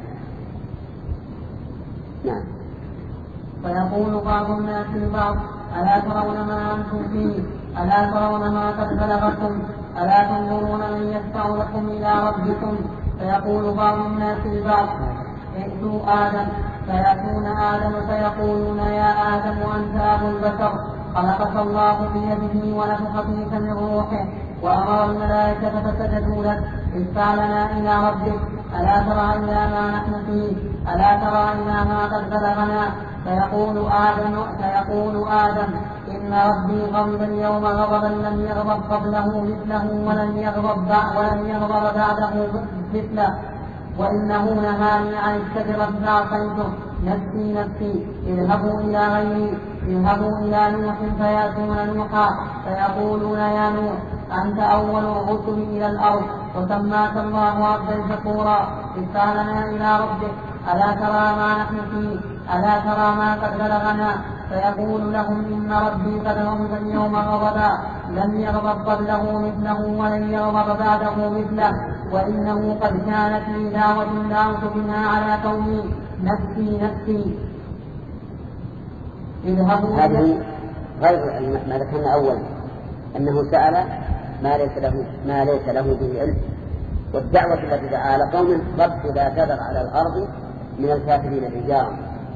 نعم. فيقول بعض الناس لبعض ألا ترون ما أنتم فيه؟ ألا ترون ما قد بلغكم؟ ألا تنظرون من يدفع لكم إلى ربكم؟ فيقول بعض الناس لبعض ائتوا آدم، فيأتون آدم فيقولون يا آدم أنت أبو البشر، خلقك الله بيده ونفخ فيك من روحه وأمر الملائكة فسجدوا لك، ادفع لنا إلى ربك، ألا ترى إلى ما نحن فيه؟ ألا ترى إلى ما قد بلغنا؟ فيقول آدم فيقول آدم إن ربي غضب اليوم غضبا لم يغضب قبله مثله ولن يغضب ولن يغضب بعده مثله، وإنه نهاني عن الشجرة فعصيته، نفسي نفسي، اذهبوا إلى غيري، اذهبوا إلى نوح فيأتون نوحا فيقولون يا نوح أنت أول الرسل إلى الأرض وسماك الله عبدا شكورا، ادفع لنا إلى ربك، ألا ترى ما نحن فيه؟ ألا ترى ما قد بلغنا؟ فيقول لهم إن ربي قد غضب اليوم غضبا لم يغضب قبله مثله ولن يغضب بعده مثله، وإنه قد كانت لي دعوة دعوت بها على قومي، نفسي نفسي. هذه غير ما ذكرنا أولا أنه سأل ما ليس له ما ليس له به علم. والدعوة التي دعا على قوم رب لا تذر على الأرض من الكافرين رجالا،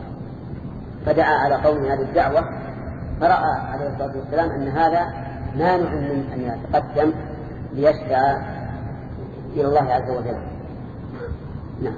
فدعا على قوم هذه الدعوة، فرأى عليه الصلاة والسلام أن هذا مانع من أن يتقدم ليشفع إلى الله عز وجل. نعم.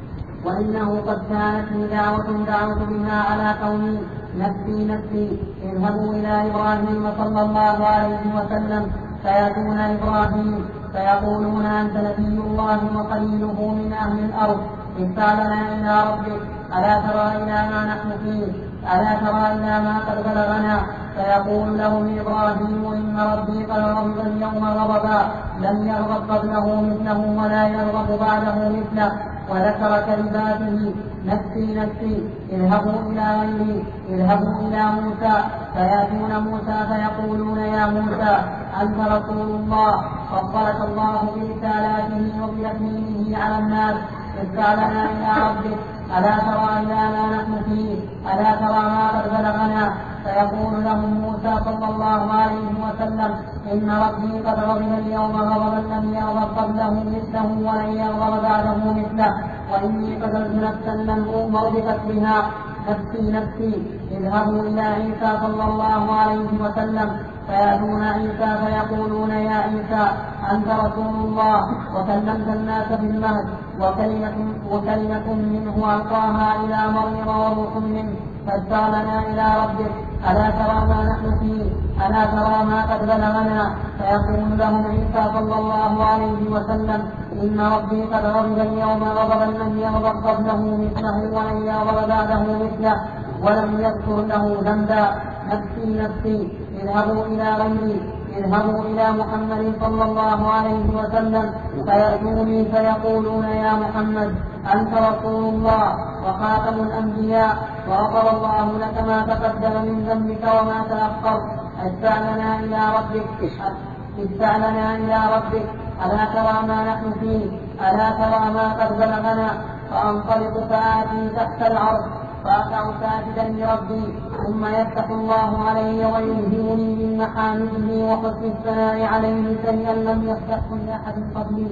وإنه قد كانت لي دعوة دعوت بها على قومي نفسي نفسي اذهبوا إلى إبراهيم صلى الله عليه وسلم فيأتون إبراهيم فيقولون أنت نبي الله وقليله من أهل الأرض ادفع لنا إلى ربك ألا ترى إلى ما نحن فيه ألا ترى إلى ما قد بلغنا. فيقول لهم إبراهيم إن ربي قد غضب اليوم غضبا لم يغضب قبله مثله ولا يغضب بعده مثله. وذكر كلماته نفسي نفسي اذهبوا إلى غيري اذهبوا إلى موسى فيأتون موسى فيقولون يا موسى أنت رسول الله فضلك الله برسالاته وبيقينه على الناس ادفع لنا إلى ربك ألا ترى إلى ما نحن فيه ألا ترى ما قد بلغنا. فيقول لهم موسى صلى الله عليه وسلم إن ربي قد غضب اليوم غضبا لم يغضب قبله مثله ولن يغضب بعده مثله وإني قتلت نفسا لم أؤمر بقتلها نفسي نفسي اذهبوا إلى عيسى صلى الله عليه وسلم فيأتون عيسى فيقولون يا عيسى أنت رسول الله وكلمت الناس في المهد وكلمة, وكلمة منه ألقاها إلى مريم وروح منه فادفع لنا إلى ربك ألا ترى ما نحن فيه ألا ترى ما قد بلغنا. فيقول لهم عيسى صلى الله عليه وسلم إن ربي قد غضب اليوم غضبا لم يغضب قبله مثله ولن يغضب بعده مثله ولم يذكر له ذنبا نفسي نفسي اذهبوا إلى غيري اذهبوا إلى محمد صلى الله عليه وسلم فيأتوني فيقولون يا محمد أنت رسول الله وخاتم الأنبياء وغفر الله لك ما تقدم من ذنبك وما تأخر ادفع لنا إلى ربك ادفع لنا إلى ربك ألا ترى ما نحن فيه ألا ترى ما قد بلغنا. فأنطلق فآتي تحت العرش فأقع ساجدا لربي ثم يفتح الله علي ويلهمني من محامده وحسن الثناء عليه شيئا لم يفتحه لأحد قبلي.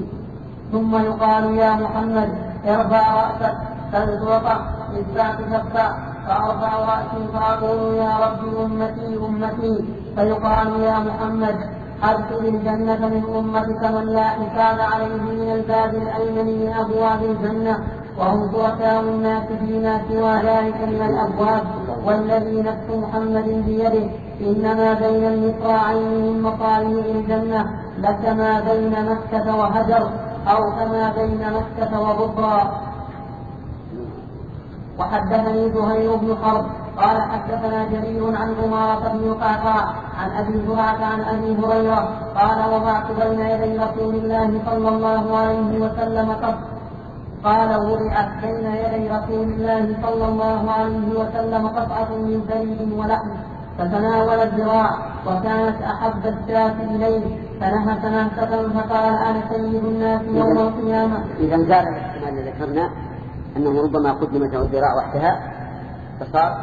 ثم يقال يا محمد ارفع رأسك فلتوقع ادفع تشفع فأرفع رأسي فأقول يا ربي أمتي أمتي فيقال يا محمد أدخل الجنة من أمتك من لا حساب عليه من الباب الأيمن من أبواب الجنة وهم شركاء الناس فيما سوى ذلك من الأبواب والذي نفس محمد بيده إنما بين المصراعين من مصاريع الجنة لكما بين مكة وهجر أو كما بين مكة وبصرى. وحدثني زهير بن حرب قال حدثنا جرير عن عمارة بن القعقاع عن أبي زرعة عن أبي هريرة قال وضعت بين يدي رسول الله صلى الله عليه وسلم قط قال وضعت بين يدي رسول الله صلى الله عليه وسلم قطعة من زيت ولحم فتناول الذراع وكانت أحب الشاة إليه فنهت نهسة فقال أنا سيد الناس يوم القيامة. إذا زاد الاحتمال الذي ذكرنا أنه ربما قدمت الذراع وحدها فصار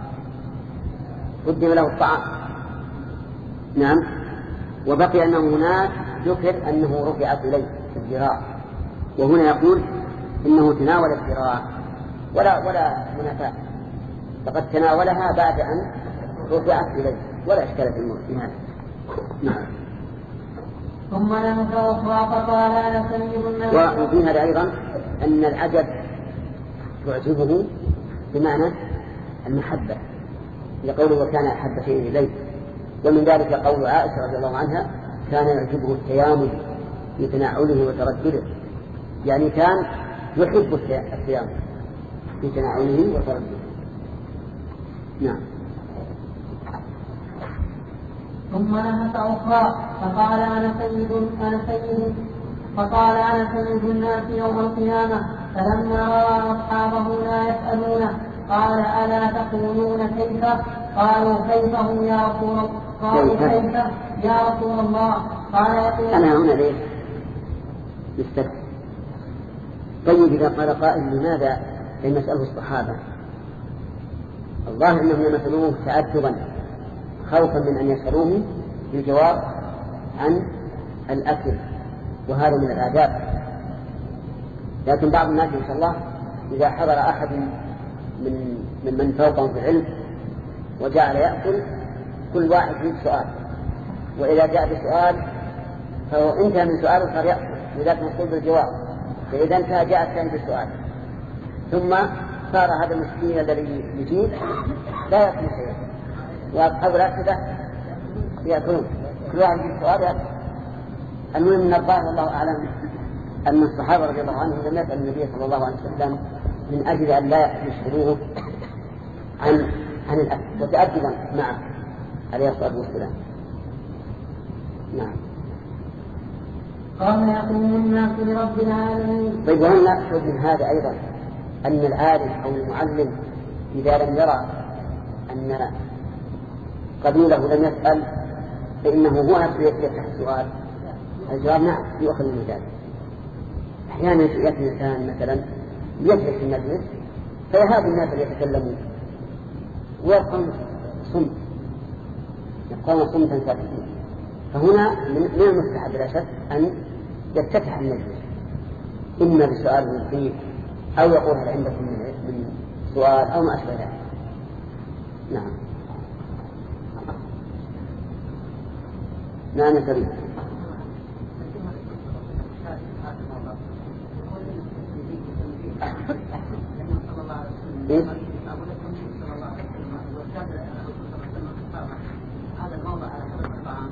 قدم له الطعام. نعم. وبقي أنه هناك ذكر أنه رفعت إليه الذراع وهنا يقول إنه تناول الذراع ولا ولا منافاة فقد تناولها بعد أن رفعت إليه ولا إشكال في هذا. نعم. ثم لم توفى فقال أنا سيد الناس. وفي هذا أيضا أن العجب تعجبه بمعنى المحبة لقوله وكان أحب شيء إليه. ومن ذلك قول عائشة رضي الله عنها كان يعجبه التيامن في تناوله وتردده يعني كان يحب التيامن في تناوله وتردده. نعم. ثم نهت أخرى فقال أنا سيد أنا سيد فقال أنا سيد الناس يوم القيامة فلما رأى أصحابه لا يسألونه قال ألا تقولون كيف قالوا كيف هم يا رسول الله قالوا كيف يا رسول الله قال يقول أنا هنا ليه يستفسر. طيب إذا قال قائل لماذا لم يسأله الصحابة الظاهر أنهم يمثلوه تأدبا خوفا من أن يسألوه بالجواب عن الأكل، وهذا من الآداب. لكن بعض الناس إن شاء الله إذا حضر أحد من ممن فوقهم في العلم وجعل يأكل كل واحد فيه سؤال، وإذا جاء بسؤال فهو انتهى من سؤاله صار يأكل وذاك مقصود بالجواب، فإذا انتهى جاء الثاني بالسؤال، ثم صار هذا المسكين الذي يجيب لا يأكل شيئا وأصحاب الأكلة يأكلون، كل واحد فيه سؤال يأكل. المهم من الظاهر والله أعلم أن الصحابة رضي الله عنهم لم يسأل النبي صلى الله عليه وسلم من أجل أن لا يشغلوه عن عن الأكل وتأدبا معه عليه الصلاة والسلام. نعم. قال يقوم الناس لرب العالمين. طيب، وهل نأخذ من هذا أيضا أن العالم أو المعلم إذا لم يرى أن قبيله لم يسأل فإنه هو نفسه يفتح السؤال؟ الجواب نعم، يؤخذ من ذلك. أحيانا يأتي الإنسان مثلا يجلس في المجلس فيهاب الناس اللي يتكلمون ويبقون صمت، يبقون صمتا ساكتين، فهنا من المستحب لا شك أن يفتتح المجلس إما بسؤال مفيد أو يقول هل عندكم من سؤال أو ما أشبه ذلك. نعم. نعم يا سليم. إيه؟ هذا الموضع على حسب الطعام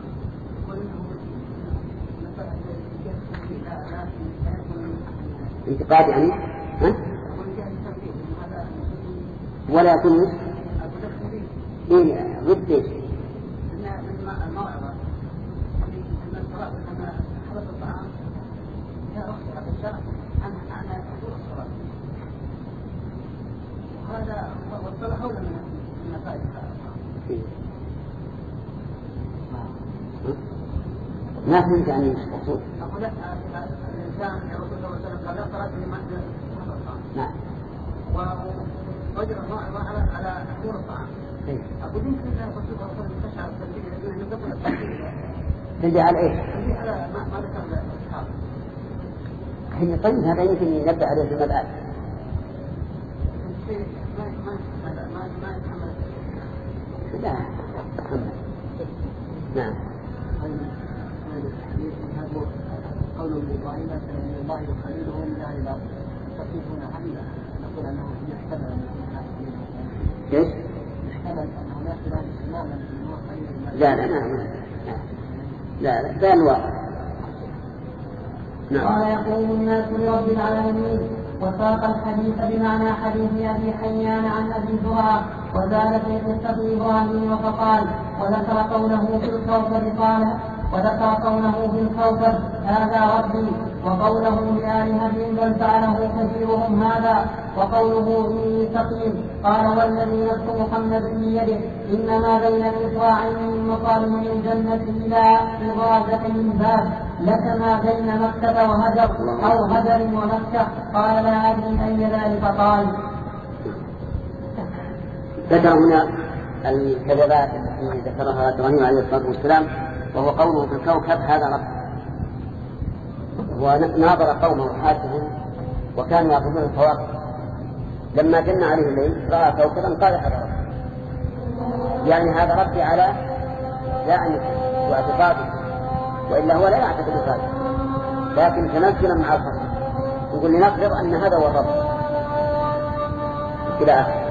انتقاد يعني ها؟ ولا يكون إيه ضد إيش؟ الموعظة من الصلاة لما حدث الطعام يا أختي هذا الشرع عن عن حضور الصلاة، وهذا والصلاة حول من المسائل. ما فهمت يعني ايش المقصود؟ أقول لك الإنسان يا رسول الله صلى الله عليه وسلم قال اقرأ بما حضر الطعام. نعم. ورجل الموعظة على على حضور الطعام. أقول يمكن أن الرسول صلى الله عليه وسلم تشعر بالتنبيه لأنه يقول التنبيه. تنبيه على إيش؟ تنبيه على ما ما ذكر الأصحاب. حين طيب هذا يمكن ينبه عليه في المبادئ. ما ما ما ما ما يتحمل. لا تحمل. نعم. قوله للظالمة من الله خليله من الله لا تصيبون حملا نقول أنه يحتمل ايش؟ يحتمل أنه لا خلال سلاما من هو خليل لا لا لا لا لا بيان واضح. نعم. قال يقوم الناس لرب العالمين. وساق الحديث بمعنى حديث أبي حيان عن أبي زرعة وزاد في قصة إبراهيم فقال وذكر قوله في الكوثر قال وذكر قوله في الكوثر هذا ربي، وقوله لآلهتهم بل فعله كبيرهم هذا، وقوله إني سقيم قال والذي نفس محمد بيده إنما بين مصراعين من مصارم الجنة إلى إغاثة من باب لك ما بين مكة وهجر أو هجر ومكة. قال لا أدري أي ذلك قال. ذكر هنا الكذبات التي ذكرها إبراهيم عليه الصلاة والسلام، وهو قوله في الكوكب هذا رب. وناظر قومه حاسهم وكانوا يأخذون الكواكب، لما جن عليه الليل رأى كوكبا قال هذا رب، يعني هذا ربي على زعمه واعتقاده، وإلا هو لا يعتقد ذلك، لكن تنزلا مع الخصم يقول لنفرض أن هذا هو الرب إلى آخر.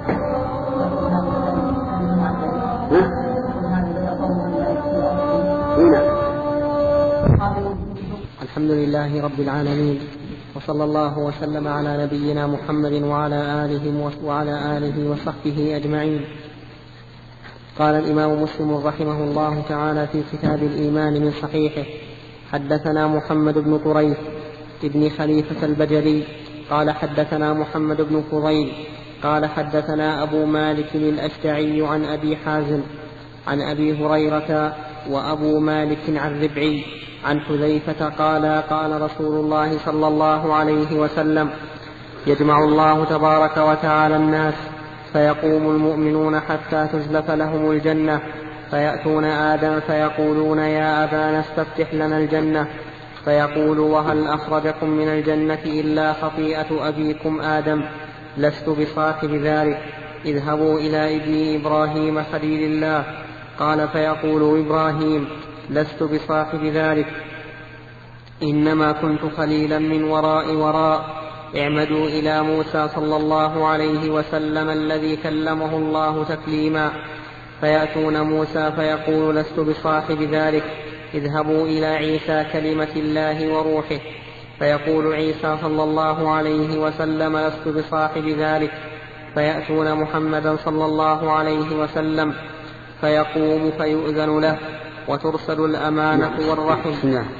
الحمد لله رب العالمين، وصلى الله وسلم على نبينا محمد وعلى آله وعلى آله وصحبه أجمعين. قال الإمام مسلم رحمه الله تعالى في كتاب الإيمان من صحيحه: حدثنا محمد بن طريف ابن خليفة البجلي قال حدثنا محمد بن فضيل قال حدثنا أبو مالك الأشجعي عن أبي حازم عن أبي هريرة وأبو مالك عن ربعي عن حذيفة قال قال رسول الله صلى الله عليه وسلم: يجمع الله تبارك وتعالى الناس فيقوم المؤمنون حتى تزلف لهم الجنة، فيأتون آدم فيقولون يا أبانا استفتح لنا الجنة، فيقول وهل أخرجكم من الجنة إلا خطيئة أبيكم آدم؟ لست بصاحب ذلك، اذهبوا إلى ابني إبراهيم خليل الله. قال فيقول إبراهيم لست بصاحب ذلك، إنما كنت خليلا من وراء وراء. اعمدوا إلى موسى صلى الله عليه وسلم الذي كلمه الله تكليما. فيأتون موسى فيقول لست بصاحب ذلك، اذهبوا إلى عيسى كلمة الله وروحه. فيقول عيسى صلى الله عليه وسلم لست بصاحب ذلك. فيأتون محمدا صلى الله عليه وسلم فيقوم فيؤذن له وترسل الأمانة والرحم. بسم الله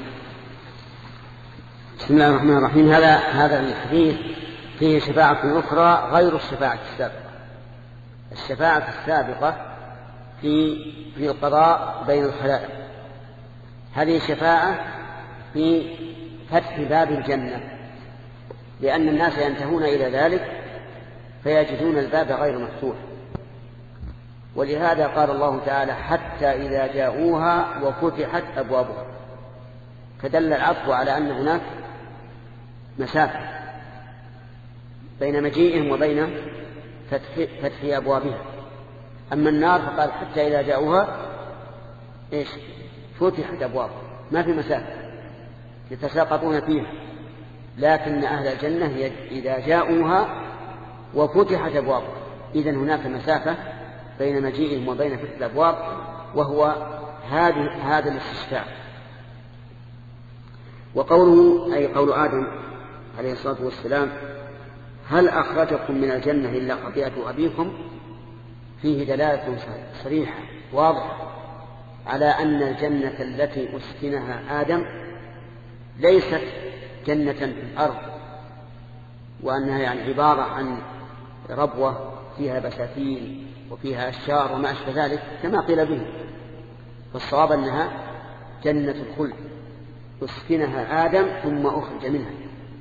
بسم الله الرحمن الرحيم. هذا هذا الحديث فيه شفاعة أخرى غير الشفاعة السابقة. الشفاعة السابقة في في القضاء بين الخلائق، هذه شفاعة في فتح باب الجنة، لأن الناس ينتهون إلى ذلك فيجدون الباب غير مفتوح. ولهذا قال الله تعالى حتى إذا جاءوها وفتحت أبوابها، فدل العطف على أن هناك مسافة بين مجيئهم وبين فتح, فتح أبوابها. أما النار فقال حتى إذا جاءوها إيش فتحت أبوابها، ما في مسافة يتساقطون فيها. لكن أهل الجنة إذا جاءوها وفتحت أبوابها، إذن هناك مسافة بين مجيئهم وبين فتح الأبواب، وهو هذا هذا الاستشفاع. وقوله أي قول آدم عليه الصلاة والسلام هل أخرجكم من الجنة إلا خطيئة أبيكم، فيه دلالة صريحة واضحة على أن الجنة التي أسكنها آدم ليست جنة في الأرض، وأنها يعني عبارة عن ربوة فيها بساتين وفيها أشجار وما أشبه ذلك كما قيل به. فالصواب أنها جنة الخلد أسكنها آدم ثم أخرج منها.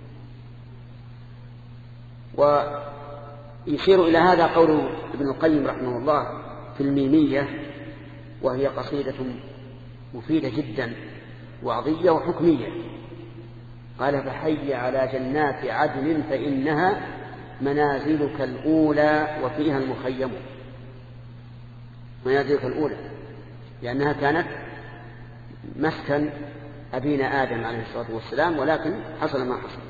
ويشير إلى هذا قول ابن القيم رحمه الله في الميمية، وهي قصيدة مفيدة جدا وعظية وحكمية. قال فحي على جنات عدن فإنها منازلك الأولى وفيها المخيم. منازلك الأولى لأنها كانت مسكن أبينا آدم عليه الصلاة والسلام، ولكن حصل ما حصل.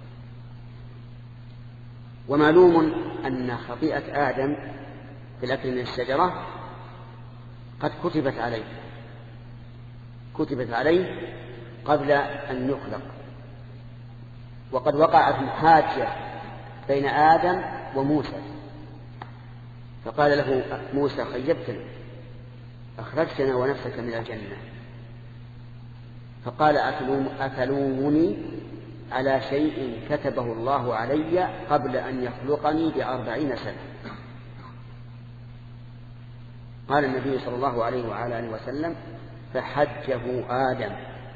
ومعلوم أن خطيئة آدم في الأكل من الشجرة قد كتبت عليه كتبت عليه قبل أن يخلق، وقد وقعت محاجة بين آدم وموسى، فقال له موسى خيبتنا أخرجتنا ونفسك من الجنة. فقال أتلومني على شيء كتبه الله علي قبل أن يخلقني بأربعين سنة. قال النبي صلى الله عليه وعلى آله وسلم فحجه آدم.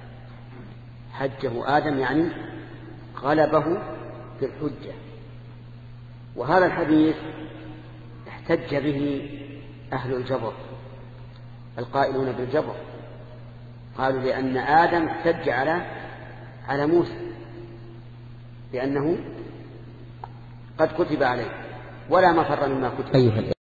حجه آدم يعني غلبه في الحجة. وهذا الحديث احتج به أهل الجبر القائلون بالجبر، قالوا لأن آدم احتج على على موسى لأنه قد كتب عليه ولا مفر مما كتب.